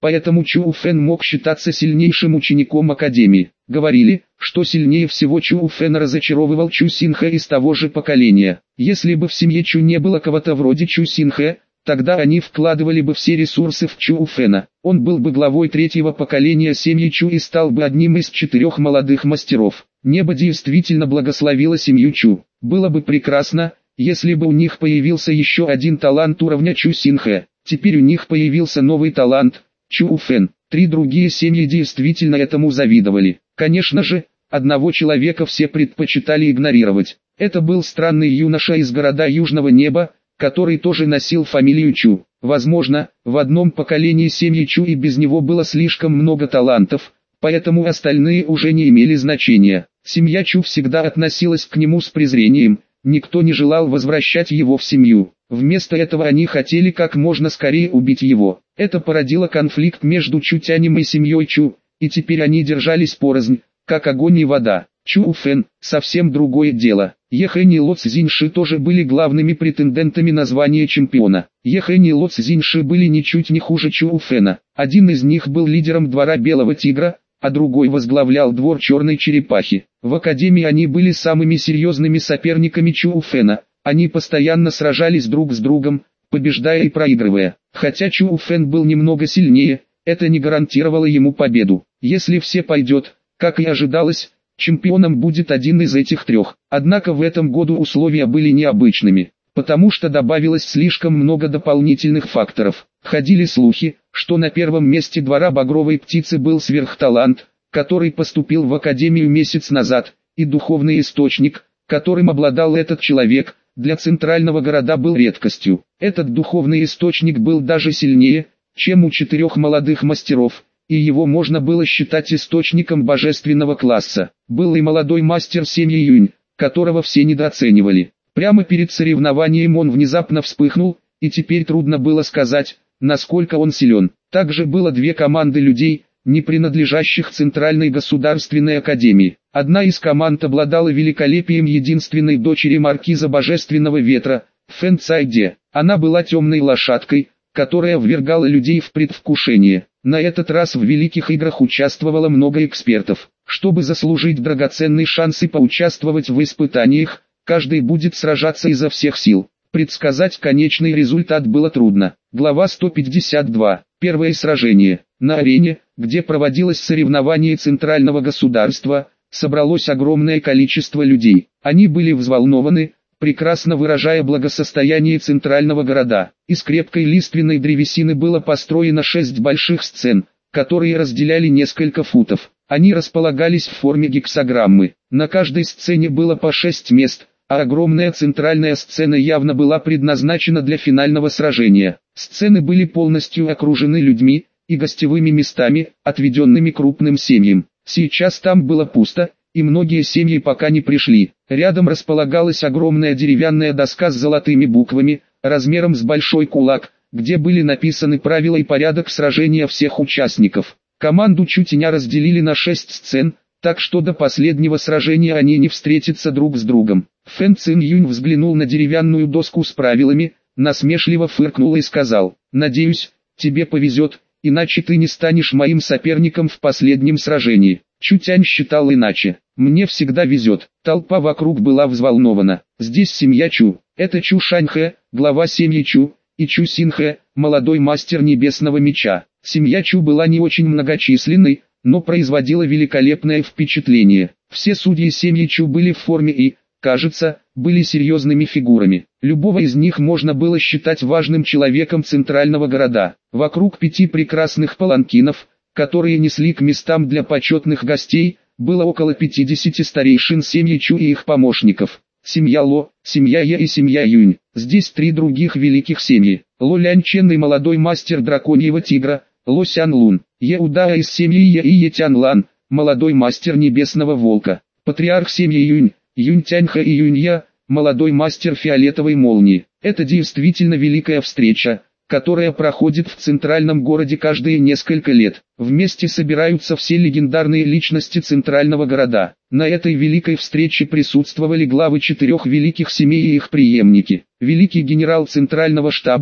поэтому Чу Фэн мог считаться сильнейшим учеником Академии. Говорили, что сильнее всего Чу Фэна разочаровывал Чу Синхэ из того же поколения. Если бы в семье Чу не было кого-то вроде Чу Синхэ, тогда они вкладывали бы все ресурсы в Чу Фэна. Он был бы главой третьего поколения семьи Чу и стал бы одним из 4 молодых мастеров. Небо действительно благословило семью Чу. Было бы прекрасно, если бы у них появился еще один талант уровня Чу Синхэ. Теперь у них появился новый талант – Чу Фэн. 3 другие семьи действительно этому завидовали. Конечно же, одного человека все предпочитали игнорировать. Это был странный юноша из города Южного Неба, который тоже носил фамилию Чу. Возможно, в одном поколении семьи Чу и без него было слишком много талантов, поэтому остальные уже не имели значения. Семья Чу всегда относилась к нему с презрением, никто не желал возвращать его в семью. Вместо этого они хотели как можно скорее убить его. Это породило конфликт между Чутянем и семьей Чу, и теперь они держались порознь, как огонь и вода. Чу Фэн – совсем другое дело. Ехэн и Ло Цзиньши тоже были главными претендентами на звание чемпиона. Ехэн и Ло Цзиньши были ничуть не хуже Чу Фэна. Один из них был лидером двора Белого Тигра, а другой возглавлял двор Черной Черепахи. В Академии они были самыми серьезными соперниками Чу Фэна. Они постоянно сражались друг с другом, побеждая и проигрывая. Хотя Чу Фэн был немного сильнее, это не гарантировало ему победу. Если все пойдет, как и ожидалось, чемпионом будет один из этих 3. Однако в этом году условия были необычными, потому что добавилось слишком много дополнительных факторов. Ходили слухи, что на первом месте двора Багровой Птицы был сверхталант, который поступил в Академию месяц назад, и духовный источник, которым обладал этот человек, для центрального города был редкостью. Этот духовный источник был даже сильнее, чем у 4 молодых мастеров, и его можно было считать источником божественного класса. Был и молодой мастер семьи Юнь, которого все недооценивали. Прямо перед соревнованием он внезапно вспыхнул, и теперь трудно было сказать, насколько он силен. Также было 2 команды людей, не принадлежащих Центральной государственной академии. Одна из команд обладала великолепием единственной дочери маркиза Божественного Ветра, Фэн Цайде. Она была темной лошадкой, которая ввергала людей в предвкушение. На этот раз в Великих Играх участвовало много экспертов. Чтобы заслужить драгоценный шанс и поучаствовать в испытаниях, каждый будет сражаться изо всех сил. Предсказать конечный результат было трудно. Глава 152. Первое сражение. На арене, где проводилось соревнование центрального государства, собралось огромное количество людей. Они были взволнованы, прекрасно выражая благосостояние центрального города. Из крепкой лиственной древесины было построено 6 больших сцен, которые разделяли несколько футов. Они располагались в форме гексаграммы. На каждой сцене было по 6 мест, а огромная центральная сцена явно была предназначена для финального сражения. Сцены были полностью окружены людьми и гостевыми местами, отведенными крупным семьям. Сейчас там было пусто, и многие семьи пока не пришли. Рядом располагалась огромная деревянная доска с золотыми буквами, размером с большой кулак, где были написаны правила и порядок сражения всех участников. Команду Чутяня разделили на 6 сцен, так что до последнего сражения они не встретятся друг с другом. Фэн Цин Юнь взглянул на деревянную доску с правилами, насмешливо фыркнул и сказал: «Надеюсь, тебе повезет, иначе ты не станешь моим соперником в последнем сражении». Чутянь считал иначе. «Мне всегда везет». Толпа вокруг была взволнована. Здесь семья Чу. Это Чу Шаньхэ, глава семьи Чу, и Чу Синхэ, молодой мастер Небесного Меча. Семья Чу была не очень многочисленной, но производила великолепное впечатление. Все судьи семьи Чу были в форме и, кажется, были серьезными фигурами. Любого из них можно было считать важным человеком центрального города. Вокруг 5 прекрасных паланкинов, которые несли к местам для почетных гостей, было около 50 старейшин семьи Чу и их помощников. Семья Ло, семья Е и семья Юнь. Здесь 3 других великих семьи. Ло Лянь Чен и молодой мастер Драконьего Тигра, Ло Сян Лун. Е Удаа из семьи Е и Е Тян Лан, молодой мастер Небесного Волка. Патриарх семьи Юнь, Юнь Тяньха и Юнь Я, молодой мастер Фиолетовой Молнии. Это действительно великая встреча, которая проходит в центральном городе каждые несколько лет. Вместе собираются все легендарные личности центрального города. На этой великой встрече присутствовали главы 4 великих семей и их преемники. Великий генерал центрального штаба,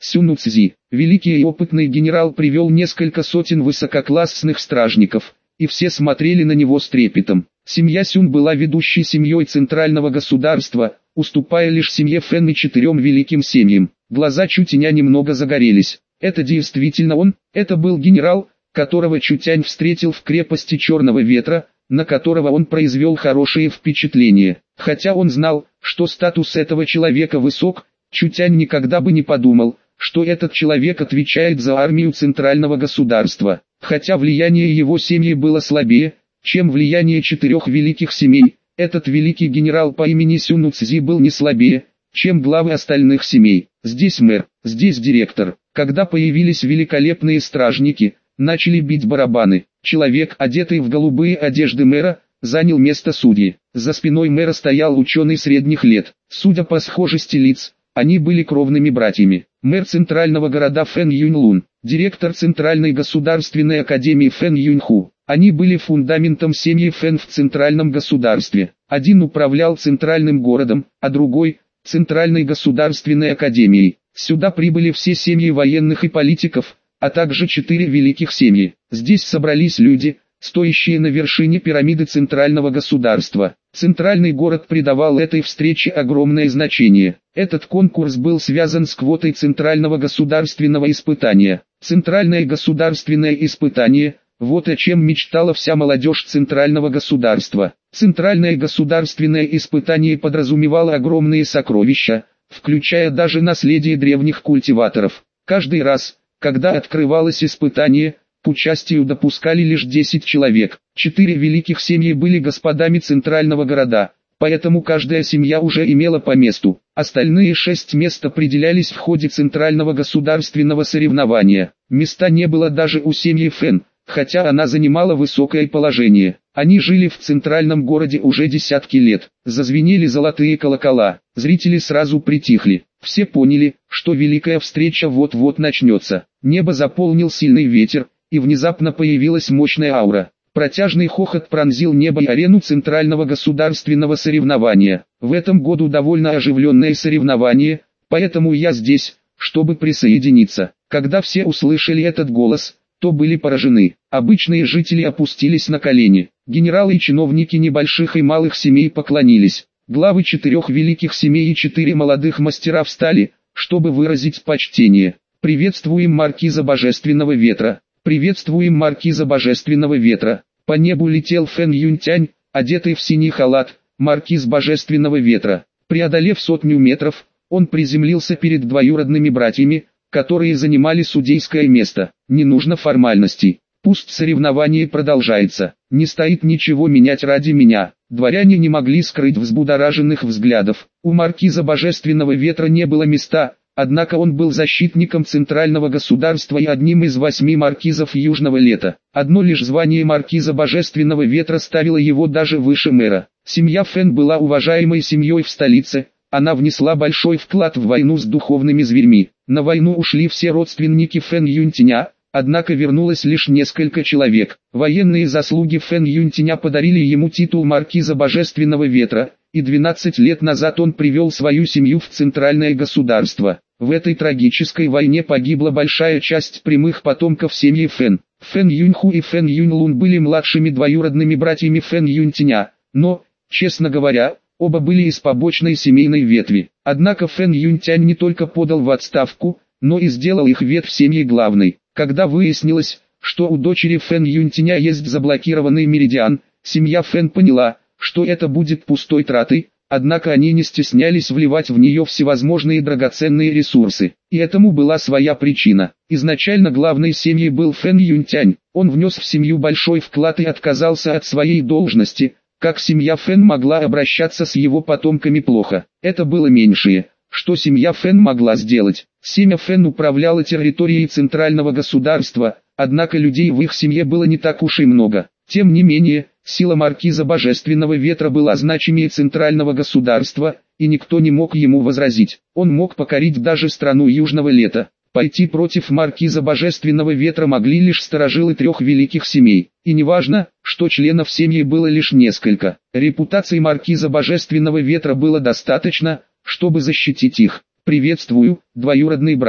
Сюн Цзи. Великий и опытный генерал привел несколько сотен высококлассных стражников, и все смотрели на него с трепетом. Семья Сюн была ведущей семьей центрального государства, уступая лишь семье Фэн и 4 великим семьям. Глаза Чутяня немного загорелись. Это действительно он, это был генерал, которого Чутянь встретил в крепости Черного Ветра, на которого он произвел хорошее впечатление. Хотя он знал, что статус этого человека высок, Чутянь никогда бы не подумал, что этот человек отвечает за армию центрального государства. Хотя влияние его семьи было слабее, чем влияние 4 великих семей, этот великий генерал по имени Сюн Цзи был не слабее, чем главы остальных семей. Здесь мэр, здесь директор. Когда появились великолепные стражники, начали бить барабаны. Человек, одетый в голубые одежды мэра, занял место судьи. За спиной мэра стоял ученый средних лет. Судя по схожести лиц, они были кровными братьями. Мэр центрального города Фэн Юньлун, директор Центральной государственной академии Фэн Юньху. Они были фундаментом семьи Фэн в центральном государстве. Один управлял центральным городом, а другой – Центральной государственной академией. Сюда прибыли все семьи военных и политиков, а также 4 великих семьи. Здесь собрались люди, стоящие на вершине пирамиды центрального государства. Центральный город придавал этой встрече огромное значение. Этот конкурс был связан с квотой центрального государственного испытания. Центральное государственное испытание – вот о чем мечтала вся молодежь центрального государства. Центральное государственное испытание подразумевало огромные сокровища, включая даже наследие древних культиваторов. Каждый раз, когда открывалось испытание, к участию допускали лишь 10 человек. 4 великих семьи были господами центрального города, поэтому каждая семья уже имела по месту. Остальные 6 мест определялись в ходе центрального государственного соревнования. Места не было даже у семьи Фэн, хотя она занимала высокое положение. Они жили в центральном городе уже десятки лет. Зазвенели золотые колокола. Зрители сразу притихли. Все поняли, что великая встреча вот-вот начнется. Небо заполнил сильный ветер, и внезапно появилась мощная аура. Протяжный хохот пронзил небо и арену центрального государственного соревнования. В этом году довольно оживленное соревнование, поэтому я здесь, чтобы присоединиться. Когда все услышали этот голос, то были поражены. Обычные жители опустились на колени. Генералы и чиновники небольших и малых семей поклонились. Главы 4 великих семей и 4 молодых мастера встали, чтобы выразить почтение. «Приветствуем маркиза Божественного Ветра! Приветствуем маркиза Божественного Ветра!» По небу летел Фэн Юньтянь, одетый в синий халат, маркиз Божественного Ветра. Преодолев 100 метров, он приземлился перед двоюродными братьями, которые занимали судейское место. Не нужно формальностей. Пусть соревнование продолжается. Не стоит ничего менять ради меня. Дворяне не могли скрыть взбудораженных взглядов. У маркиза Божественного Ветра не было места, однако он был защитником центрального государства и одним из 8 маркизов Южного Лета. Одно лишь звание маркиза Божественного Ветра ставило его даже выше мэра. Семья Фэн была уважаемой семьей в столице. Она внесла большой вклад в войну с духовными зверьми. На войну ушли все родственники Фэн Юньтяня, однако вернулось лишь несколько человек. Военные заслуги Фэн Юньтяня подарили ему титул маркиза Божественного Ветра, и 12 лет назад он привел свою семью в центральное государство. В этой трагической войне погибла большая часть прямых потомков семьи Фэн. Фэн Юньху и Фэн Юньлун были младшими двоюродными братьями Фэн Юньтяня, но, честно говоря, оба были из побочной семейной ветви. Однако Фэн Юньтянь не только подал в отставку, но и сделал их ветвь семьи главной. Когда выяснилось, что у дочери Фэн Юньтяня есть заблокированный меридиан, семья Фэн поняла, что это будет пустой тратой, однако они не стеснялись вливать в нее всевозможные драгоценные ресурсы. И этому была своя причина. Изначально главной семьей был Фэн Юньтянь. Он внес в семью большой вклад и отказался от своей должности. Как семья Фэн могла обращаться с его потомками плохо? Это было меньшее, что семья Фэн могла сделать. Семья Фэн управляла территорией центрального государства, однако людей в их семье было не так уж и много. Тем не менее, сила маркиза Божественного Ветра была значимее центрального государства, и никто не мог ему возразить. Он мог покорить даже страну Южного Лета. Пойти против маркиза Божественного Ветра могли лишь старожилы 3 великих семей. И неважно, что членов семьи было лишь несколько. Репутации маркиза Божественного Ветра было достаточно, чтобы защитить их. «Приветствую, двоюродный брат.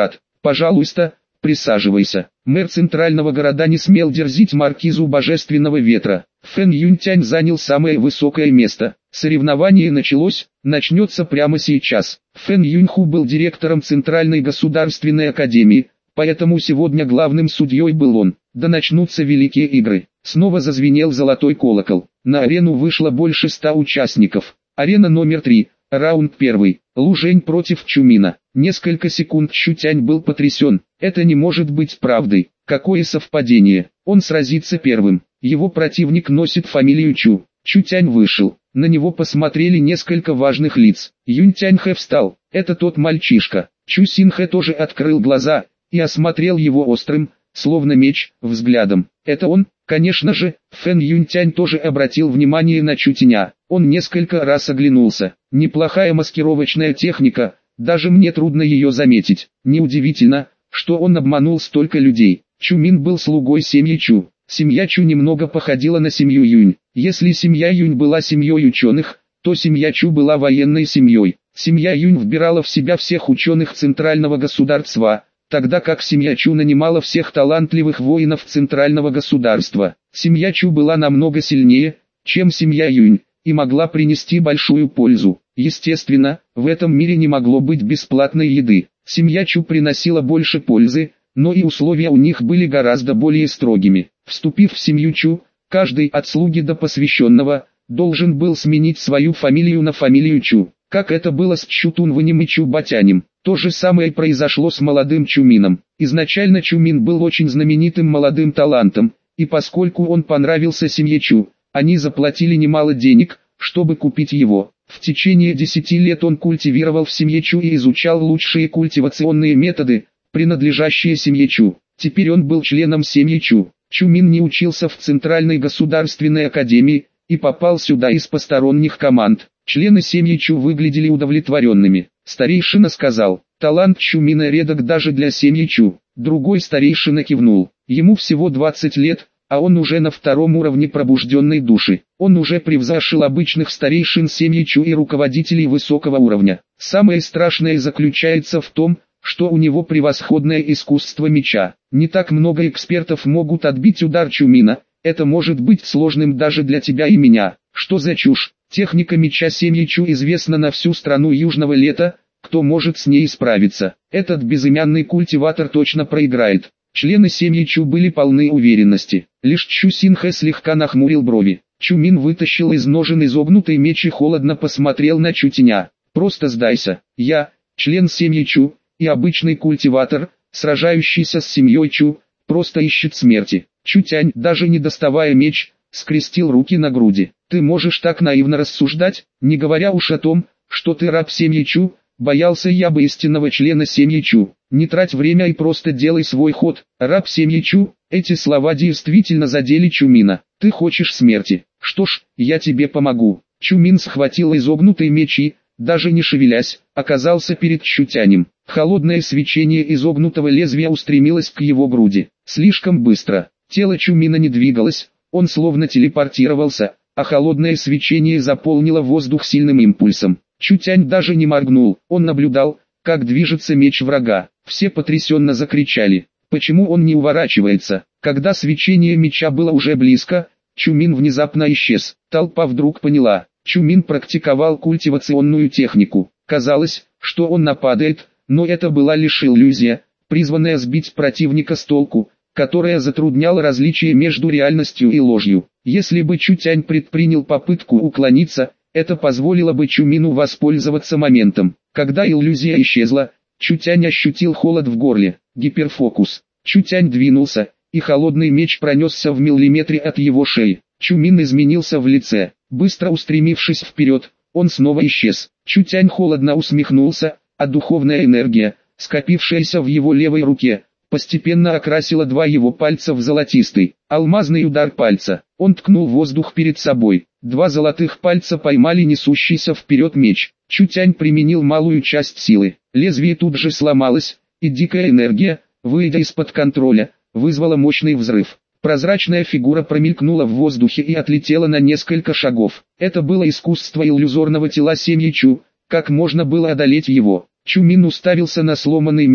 Пожалуйста, присаживайся. Мэр центрального города не смел дерзить маркизу божественного ветра. Фэн Юньтянь занял самое высокое место. Соревнование началось, начнется прямо сейчас. Фэн Юньху был директором Центральной государственной академии, поэтому сегодня главным судьей был он. Да начнутся великие игры. Снова зазвенел золотой колокол. На арену вышло больше 100 участников. Арена номер 3, раунд 1. Лужень против Чумина. Несколько секунд Чутянь был потрясен. Это не может быть правдой. Какое совпадение. Он сразится первым. Его противник носит фамилию Чу. Чутянь вышел. На него посмотрели несколько важных лиц. Юньтяньхэ встал. Это тот мальчишка. Чу Синхэ тоже открыл глаза и осмотрел его острым, словно меч, взглядом. Это он? Конечно же. Фэн Юньтянь тоже обратил внимание на Чутяня. Он несколько раз оглянулся. Неплохая маскировочная техника, даже мне трудно ее заметить. Неудивительно, что он обманул столько людей. Чумин был слугой семьи Чу. Семья Чу немного походила на семью Юнь. Если семья Юнь была семьей ученых, то семья Чу была военной семьей. Семья Юнь вбирала в себя всех ученых центрального государства, тогда как семья Чу нанимала всех талантливых воинов центрального государства. Семья Чу была намного сильнее, чем семья Юнь, и могла принести большую пользу. Естественно, в этом мире не могло быть бесплатной еды. Семья Чу приносила больше пользы, но и условия у них были гораздо более строгими. Вступив в семью Чу, каждый от слуги до посвященного должен был сменить свою фамилию на фамилию Чу. Как это было с Чу Тунванем и Чу Батянем. То же самое произошло с молодым Чумином. Изначально Чумин был очень знаменитым молодым талантом, и поскольку он понравился семье Чу, они заплатили немало денег, чтобы купить его. В течение 10 лет он культивировал в семье Чу и изучал лучшие культивационные методы, принадлежащие семье Чу. Теперь он был членом семьи Чу. Чумин не учился в Центральной государственной академии и попал сюда из посторонних команд. Члены семьи Чу выглядели удовлетворенными. Старейшина сказал: «Талант Чумина редок даже для семьи Чу». Другой старейшина кивнул. Ему всего 20 лет, а он уже на 2-м уровне пробужденной души. Он уже превзошел обычных старейшин семьи Чу и руководителей высокого уровня. Самое страшное заключается в том, что у него превосходное искусство меча. Не так много экспертов могут отбить удар Чумина. Это может быть сложным даже для тебя и меня. Что за чушь? Техника меча семьи Чу известна на всю страну Южного Лета. Кто может с ней справиться? Этот безымянный культиватор точно проиграет. Члены семьи Чу были полны уверенности. Лишь Чу Синхэ слегка нахмурил брови. Чумин вытащил из ножен изогнутый меч и холодно посмотрел на Чутяня. «Просто сдайся. Я, член семьи Чу, и обычный культиватор, сражающийся с семьей Чу, просто ищет смерти». Чутянь, даже не доставая меч, скрестил руки на груди. «Ты можешь так наивно рассуждать, не говоря уж о том, что ты раб семьи Чу? Боялся я бы истинного члена семьи Чу. Не трать время и просто делай свой ход. Раб семьи Чу». Эти слова действительно задели Чумина. «Ты хочешь смерти? Что ж, я тебе помогу». Чумин схватил изогнутый меч и, даже не шевелясь, оказался перед Чутянем. Холодное свечение изогнутого лезвия устремилось к его груди. Слишком быстро. Тело Чумина не двигалось, он словно телепортировался, а холодное свечение заполнило воздух сильным импульсом. Чутянь даже не моргнул, он наблюдал, как движется меч врага. Все потрясенно закричали. Почему он не уворачивается? Когда свечение меча было уже близко, Чумин внезапно исчез. Толпа вдруг поняла. Чумин практиковал культивационную технику. Казалось, что он нападает, но это была лишь иллюзия, призванная сбить противника с толку, которая затрудняла различие между реальностью и ложью. Если бы Чутянь предпринял попытку уклониться, это позволило бы Чумину воспользоваться моментом. Когда иллюзия исчезла, Чутянь ощутил холод в горле. Гиперфокус. Чутянь двинулся, и холодный меч пронесся в миллиметре от его шеи. Чумин изменился в лице. Быстро устремившись вперед, он снова исчез. Чутянь холодно усмехнулся, а духовная энергия, скопившаяся в его левой руке, постепенно окрасила 2 его пальца в золотистый. Алмазный удар пальца. Он ткнул воздух перед собой. 2 золотых пальца поймали несущийся вперед меч. Чутянь применил малую часть силы. Лезвие тут же сломалось, и дикая энергия, выйдя из-под контроля, вызвала мощный взрыв. Прозрачная фигура промелькнула в воздухе и отлетела на несколько шагов. Это было искусство иллюзорного тела семьи Чу. Как можно было одолеть его? Чумин уставился на сломанный меч,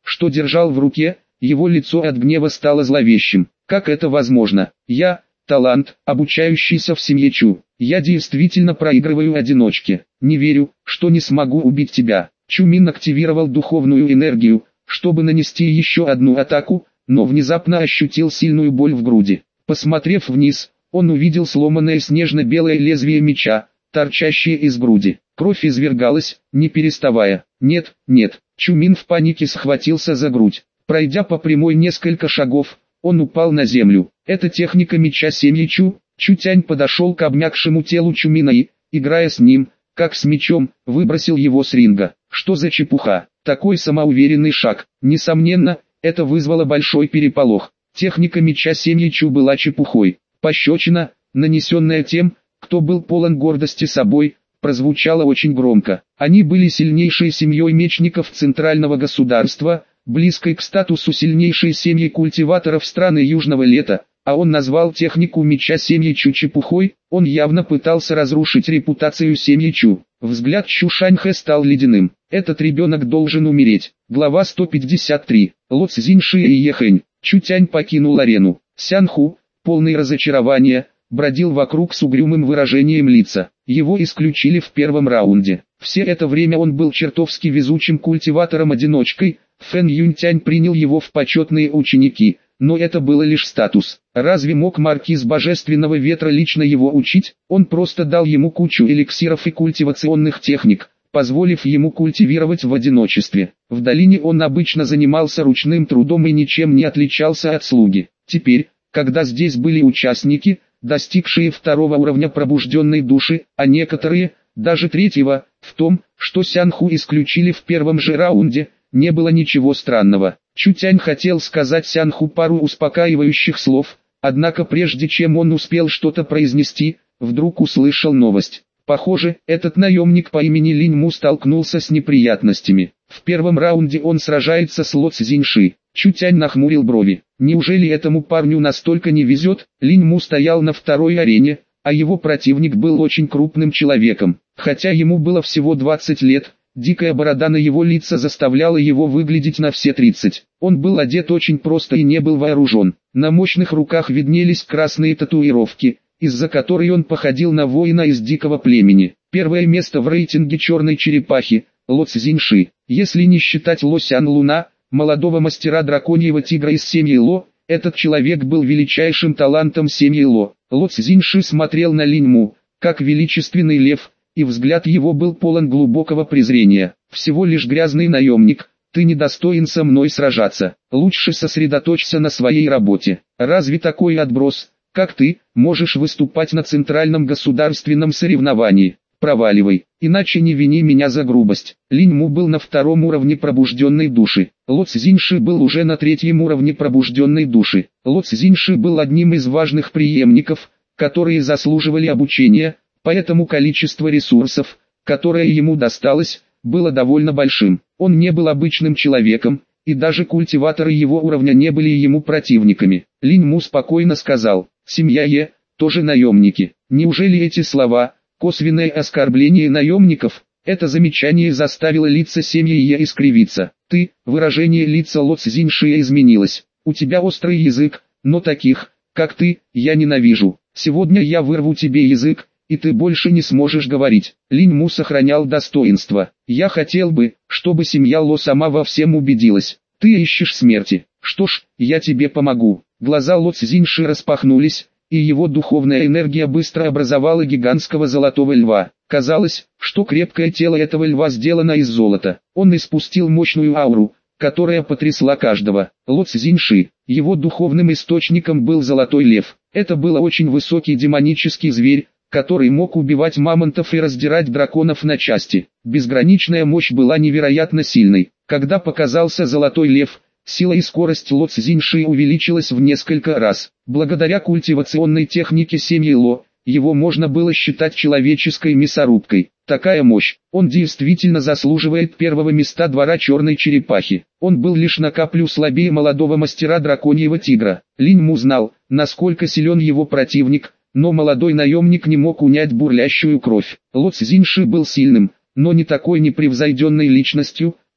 что держал в руке, его лицо от гнева стало зловещим. Как это возможно? Я, талант, обучающийся в семье Чу. Я действительно проигрываю одиночке. Не верю, что не смогу убить тебя. Чу Мин активировал духовную энергию, чтобы нанести еще одну атаку, но внезапно ощутил сильную боль в груди. Посмотрев вниз, он увидел сломанное снежно-белое лезвие меча, торчащее из груди. Кровь извергалась, не переставая. Нет, нет. Чу Мин в панике схватился за грудь. Пройдя по прямой несколько шагов, он упал на землю. Это техника меча семьи Чу. Чу Тянь подошел к обмякшему телу Чу Мина и, играя с ним, как с мечом, выбросил его с ринга. Что за чепуха? Такой самоуверенный шаг. Несомненно, это вызвало большой переполох. Техника меча семьи Чу была чепухой. Пощечина, нанесенная тем, кто был полон гордости собой, прозвучала очень громко. Они были сильнейшей семьей мечников центрального государства, близкой к статусу сильнейшей семьи культиваторов страны Южного Лета, а он назвал технику меча семьи Чу чепухой. Он явно пытался разрушить репутацию семьи Чу. Взгляд Чу Шаньхэ стал ледяным. Этот ребенок должен умереть. Глава 153. Ло Цзиньши и Ехэнь. Чу Тянь покинул арену. Сян Ху, полный разочарования, бродил вокруг с угрюмым выражением лица. Его исключили в первом раунде. Все это время он был чертовски везучим культиватором-одиночкой. Фэн Юньтянь принял его в почетные ученики, но это было лишь статус. Разве мог маркиз Божественного Ветра лично его учить? Он просто дал ему кучу эликсиров и культивационных техник, позволив ему культивировать в одиночестве. В долине он обычно занимался ручным трудом и ничем не отличался от слуги. Теперь, когда здесь были участники, достигшие второго уровня пробужденной души, а некоторые, даже третьего, в том, что Сянху исключили в первом же раунде, не было ничего странного. Чу Тянь хотел сказать Сянху пару успокаивающих слов, однако прежде чем он успел что-то произнести, вдруг услышал новость. Похоже, этот наемник по имени Линь Му столкнулся с неприятностями. В первом раунде он сражается с Ло Цзиньши. Чу Тянь нахмурил брови. Неужели этому парню настолько не везет? Линь Му стоял на второй арене, а его противник был очень крупным человеком. Хотя ему было всего 20 лет, дикая борода на его лице заставляла его выглядеть на все 30. Он был одет очень просто и не был вооружен. На мощных руках виднелись красные татуировки, из-за которой он походил на воина из дикого племени. Первое место в рейтинге черной черепахи – Ло Цзиньши. Если не считать Ло Сян Луна, молодого мастера драконьего тигра из семьи Ло, этот человек был величайшим талантом семьи Ло. Ло Цзиньши смотрел на Линь Му, как величественный лев, и взгляд его был полон глубокого презрения. «Всего лишь грязный наемник, ты недостоин со мной сражаться, лучше сосредоточься на своей работе. Разве такой отброс, как ты, можешь выступать на центральном государственном соревновании? Проваливай, иначе не вини меня за грубость». Линь Му был на втором уровне пробужденной души. Ло Цзиньши был уже на третьем уровне пробужденной души. Ло Цзиньши был одним из важных преемников, которые заслуживали обучения, поэтому количество ресурсов, которое ему досталось, было довольно большим. Он не был обычным человеком, и даже культиваторы его уровня не были ему противниками. Линь Му спокойно сказал: «Семья Е, тоже наемники». Неужели эти слова – косвенное оскорбление наемников? Это замечание заставило лица семьи Е искривиться. «Ты», выражение лица Ло Цзиньши изменилось. «У тебя острый язык, но таких, как ты, я ненавижу. Сегодня я вырву тебе язык, и ты больше не сможешь говорить». Линь Му сохранял достоинство. «Я хотел бы, чтобы семья Ло сама во всем убедилась. Ты ищешь смерти. Что ж, я тебе помогу». Глаза Ло Цзиньши распахнулись, и его духовная энергия быстро образовала гигантского золотого льва. Казалось, что крепкое тело этого льва сделано из золота. Он испустил мощную ауру, которая потрясла каждого. Ло Цзиньши, его духовным источником был золотой лев. Это был очень высокий демонический зверь, который мог убивать мамонтов и раздирать драконов на части. Безграничная мощь была невероятно сильной. Когда показался золотой лев, сила и скорость Ло Цзиньши увеличилась в несколько раз. Благодаря культивационной технике семьи Ло, его можно было считать человеческой мясорубкой. Такая мощь, он действительно заслуживает первого места двора черной черепахи. Он был лишь на каплю слабее молодого мастера драконьего тигра. Линь Му знал, насколько силен его противник, но молодой наемник не мог унять бурлящую кровь. Ло Цзиньши был сильным, но не такой непревзойденной личностью,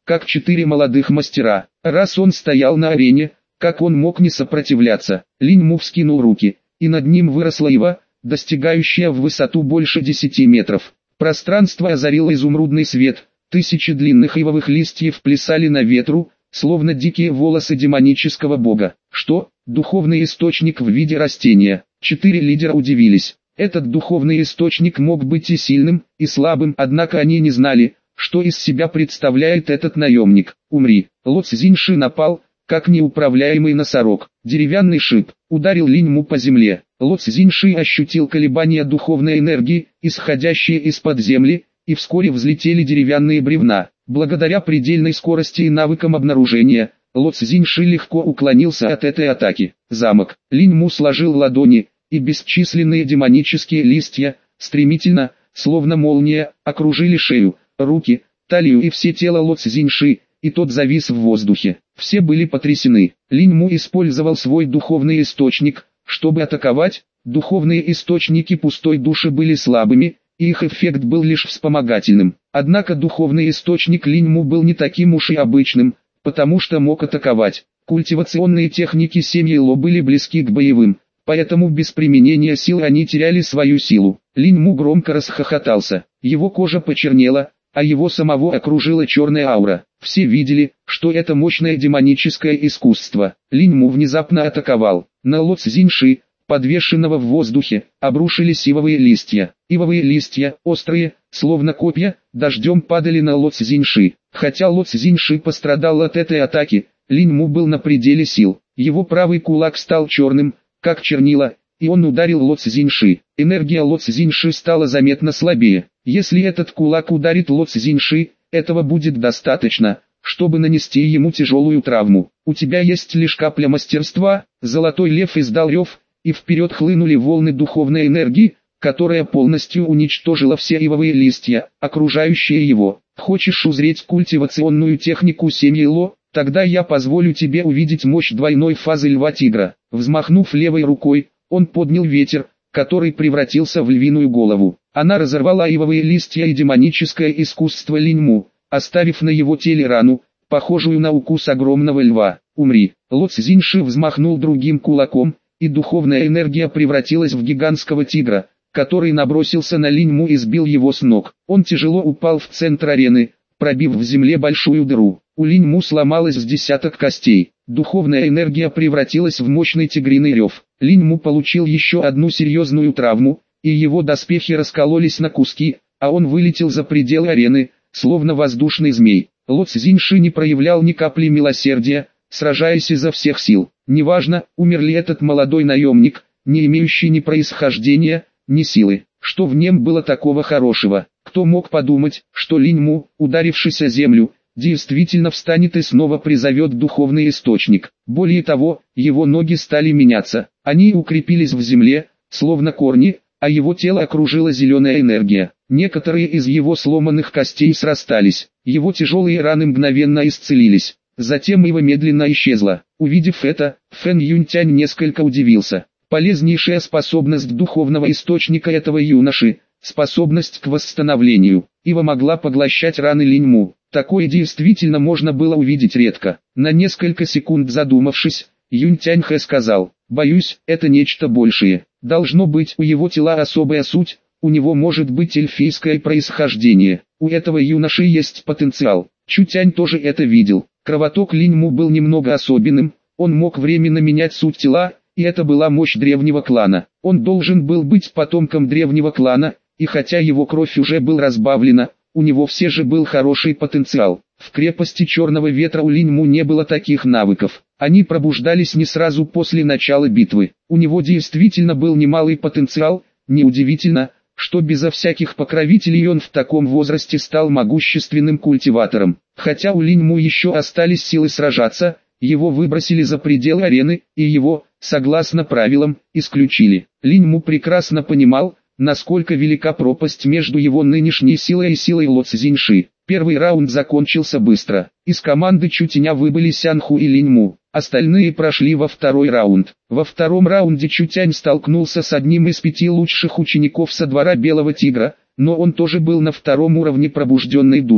как 4 молодых мастера. Раз он стоял на арене, как он мог не сопротивляться? Линь Му вскинул руки, и над ним выросла ива, достигающая в высоту больше 10 метров. Пространство озарило изумрудный свет, тысячи длинных ивовых листьев плясали на ветру, словно дикие волосы демонического бога. Что? Духовный источник в виде растения. 4 лидера удивились. Этот духовный источник мог быть и сильным, и слабым, однако они не знали, что из себя представляет этот наемник. «Умри!» Ло Цзиньши напал, как неуправляемый носорог. Деревянный шип ударил Линь Му по земле. Ло Цзиньши ощутил колебания духовной энергии, исходящие из-под земли, и вскоре взлетели деревянные бревна. Благодаря предельной скорости и навыкам обнаружения, Ло Цзиньши легко уклонился от этой атаки. Замок. Линь Му сложил ладони, и бесчисленные демонические листья, стремительно, словно молния, окружили шею, руки, талию и все тело Ло Цзиньши, и тот завис в воздухе. Все были потрясены. Линь Му использовал свой духовный источник, чтобы атаковать. Духовные источники пустой души были слабыми, и их эффект был лишь вспомогательным. Однако духовный источник Линь Му был не таким уж и обычным, потому что мог атаковать. Культивационные техники семьи Ло были близки к боевым, поэтому без применения сил они теряли свою силу. Линь Му громко расхохотался. Его кожа почернела, а его самого окружила черная аура. Все видели, что это мощное демоническое искусство. Линь Му внезапно атаковал. На Ло Цзиньши, подвешенного в воздухе, обрушились ивовые листья. Ивовые листья, острые, словно копья, дождем падали на Ло Цзиньши. Хотя Ло Цзиньши пострадал от этой атаки, Линь Му был на пределе сил. Его правый кулак стал черным, как чернила, и он ударил Ло Цзиньши. Энергия Ло Цзиньши стала заметно слабее. Если этот кулак ударит Ло Цзиньши, этого будет достаточно, чтобы нанести ему тяжелую травму. «У тебя есть лишь капля мастерства», Золотой Лев издал рев, и вперед хлынули волны духовной энергии, которая полностью уничтожила все ивовые листья, окружающие его. «Хочешь узреть культивационную технику семьи Ло? Тогда я позволю тебе увидеть мощь двойной фазы Льва-Тигра». Взмахнув левой рукой, он поднял ветер, который превратился в львиную голову. Она разорвала ивовые листья и демоническое искусство Линь Му, оставив на его теле рану, похожую на укус огромного льва. «Умри!» Ло Цзиньши взмахнул другим кулаком, и духовная энергия превратилась в гигантского тигра, который набросился на Линь Му и сбил его с ног. Он тяжело упал в центр арены, пробив в земле большую дыру. У Линь Му сломалось с десяток костей. Духовная энергия превратилась в мощный тигриный рев. Линь Му получил еще одну серьезную травму, и его доспехи раскололись на куски, а он вылетел за пределы арены, словно воздушный змей. Ло Цзиньши не проявлял ни капли милосердия, сражаясь изо всех сил. Неважно, умер ли этот молодой наемник, не имеющий ни происхождения, ни силы. Что в нем было такого хорошего? Кто мог подумать, что Линь Му, ударившись о землю, действительно встанет и снова призовет духовный источник. Более того, его ноги стали меняться. Они укрепились в земле, словно корни, а его тело окружила зеленая энергия. Некоторые из его сломанных костей срастались. Его тяжелые раны мгновенно исцелились. Затем ива медленно исчезла. Увидев это, Фэн Юньтянь несколько удивился. Полезнейшая способность духовного источника этого юноши, способность к восстановлению. Ива могла поглощать раны Линь Му. Такое действительно можно было увидеть редко. На несколько секунд задумавшись, Юньтянь Хэ сказал: «Боюсь, это нечто большее. Должно быть, у его тела особая суть, у него может быть эльфийское происхождение. У этого юноши есть потенциал». Чутянь тоже это видел. Кровоток Линь Му был немного особенным, он мог временно менять суть тела, и это была мощь древнего клана. Он должен был быть потомком древнего клана, и хотя его кровь уже был разбавлена, у него все же был хороший потенциал. В крепости Черного Ветра у Линь Му не было таких навыков. Они пробуждались не сразу после начала битвы. У него действительно был немалый потенциал, неудивительно, что безо всяких покровителей он в таком возрасте стал могущественным культиватором. Хотя у Линь Му еще остались силы сражаться, его выбросили за пределы арены, и его, согласно правилам, исключили. Линь Му прекрасно понимал, насколько велика пропасть между его нынешней силой и силой Ло Цзиньши. Первый раунд закончился быстро. Из команды Чутяня выбыли Сянху и Линь Му. Остальные прошли во второй раунд. Во втором раунде Чутянь столкнулся с одним из 5 лучших учеников со двора Белого Тигра, но он тоже был на втором уровне пробужденной души.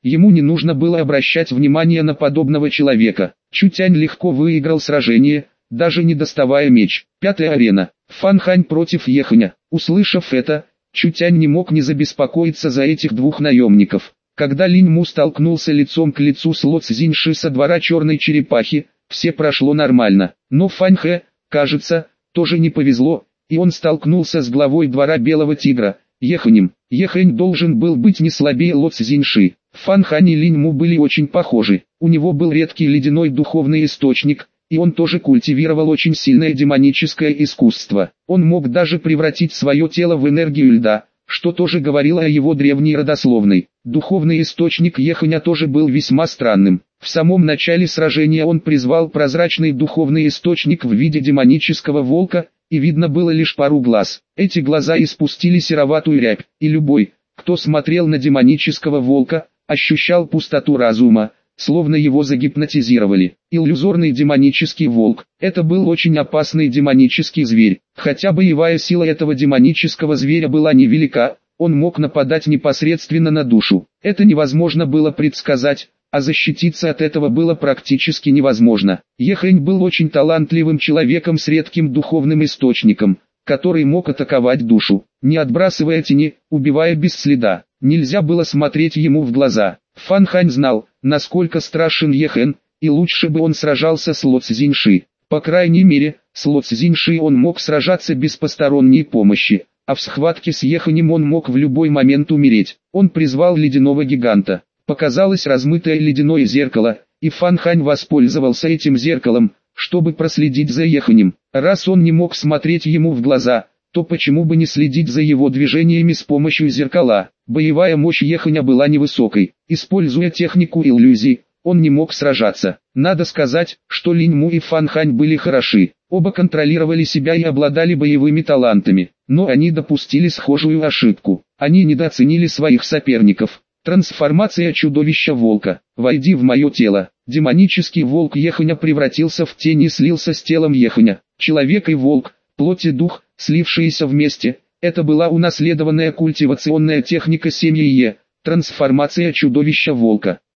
Ему не нужно было обращать внимание на подобного человека. Чутянь легко выиграл сражение, даже не доставая меч. Пятая арена. Фан Хань против Еханя. Услышав это, Чутянь не мог не забеспокоиться за этих двух наемников. Когда Линь Му столкнулся лицом к лицу с Ло Цзиньши со двора Черной Черепахи, все прошло нормально. Но Фань Хэ, кажется, тоже не повезло, и он столкнулся с главой двора Белого Тигра, Еханем. Ехань должен был быть не слабее Ло Цзиньши. Фан Хань и Линь Му были очень похожи. У него был редкий ледяной духовный источник, и он тоже культивировал очень сильное демоническое искусство. Он мог даже превратить свое тело в энергию льда, что тоже говорило о его древней родословной. Духовный источник Еханя тоже был весьма странным. В самом начале сражения он призвал прозрачный духовный источник в виде демонического волка, и видно было лишь пару глаз. Эти глаза испустили сероватую рябь, и любой, кто смотрел на демонического волка, ощущал пустоту разума, словно его загипнотизировали. Иллюзорный демонический волк. Это был очень опасный демонический зверь. Хотя боевая сила этого демонического зверя была невелика, он мог нападать непосредственно на душу. Это невозможно было предсказать, а защититься от этого было практически невозможно. Ехань был очень талантливым человеком с редким духовным источником, который мог атаковать душу, не отбрасывая тени, убивая без следа. Нельзя было смотреть ему в глаза. Фан Хань знал, насколько страшен Ехань, и лучше бы он сражался с Ло Цзиньши. По крайней мере, с Ло Цзиньши он мог сражаться без посторонней помощи, а в схватке с Еханем он мог в любой момент умереть. Он призвал ледяного гиганта. Показалось размытое ледяное зеркало, и Фан Хань воспользовался этим зеркалом, чтобы проследить за Еханем. Раз он не мог смотреть ему в глаза, то почему бы не следить за его движениями с помощью зеркала? Боевая мощь Еханя была невысокой. Используя технику иллюзий, он не мог сражаться. Надо сказать, что Линь Му и Фан Хань были хороши. Оба контролировали себя и обладали боевыми талантами. Но они допустили схожую ошибку. Они недооценили своих соперников. Трансформация чудовища волка. «Войди в мое тело». Демонический волк Еханя превратился в тень и слился с телом Еханя. Человек и волк, плоть и дух, слившиеся вместе. Это была унаследованная культивационная техника семьи Е. Трансформация чудовища волка.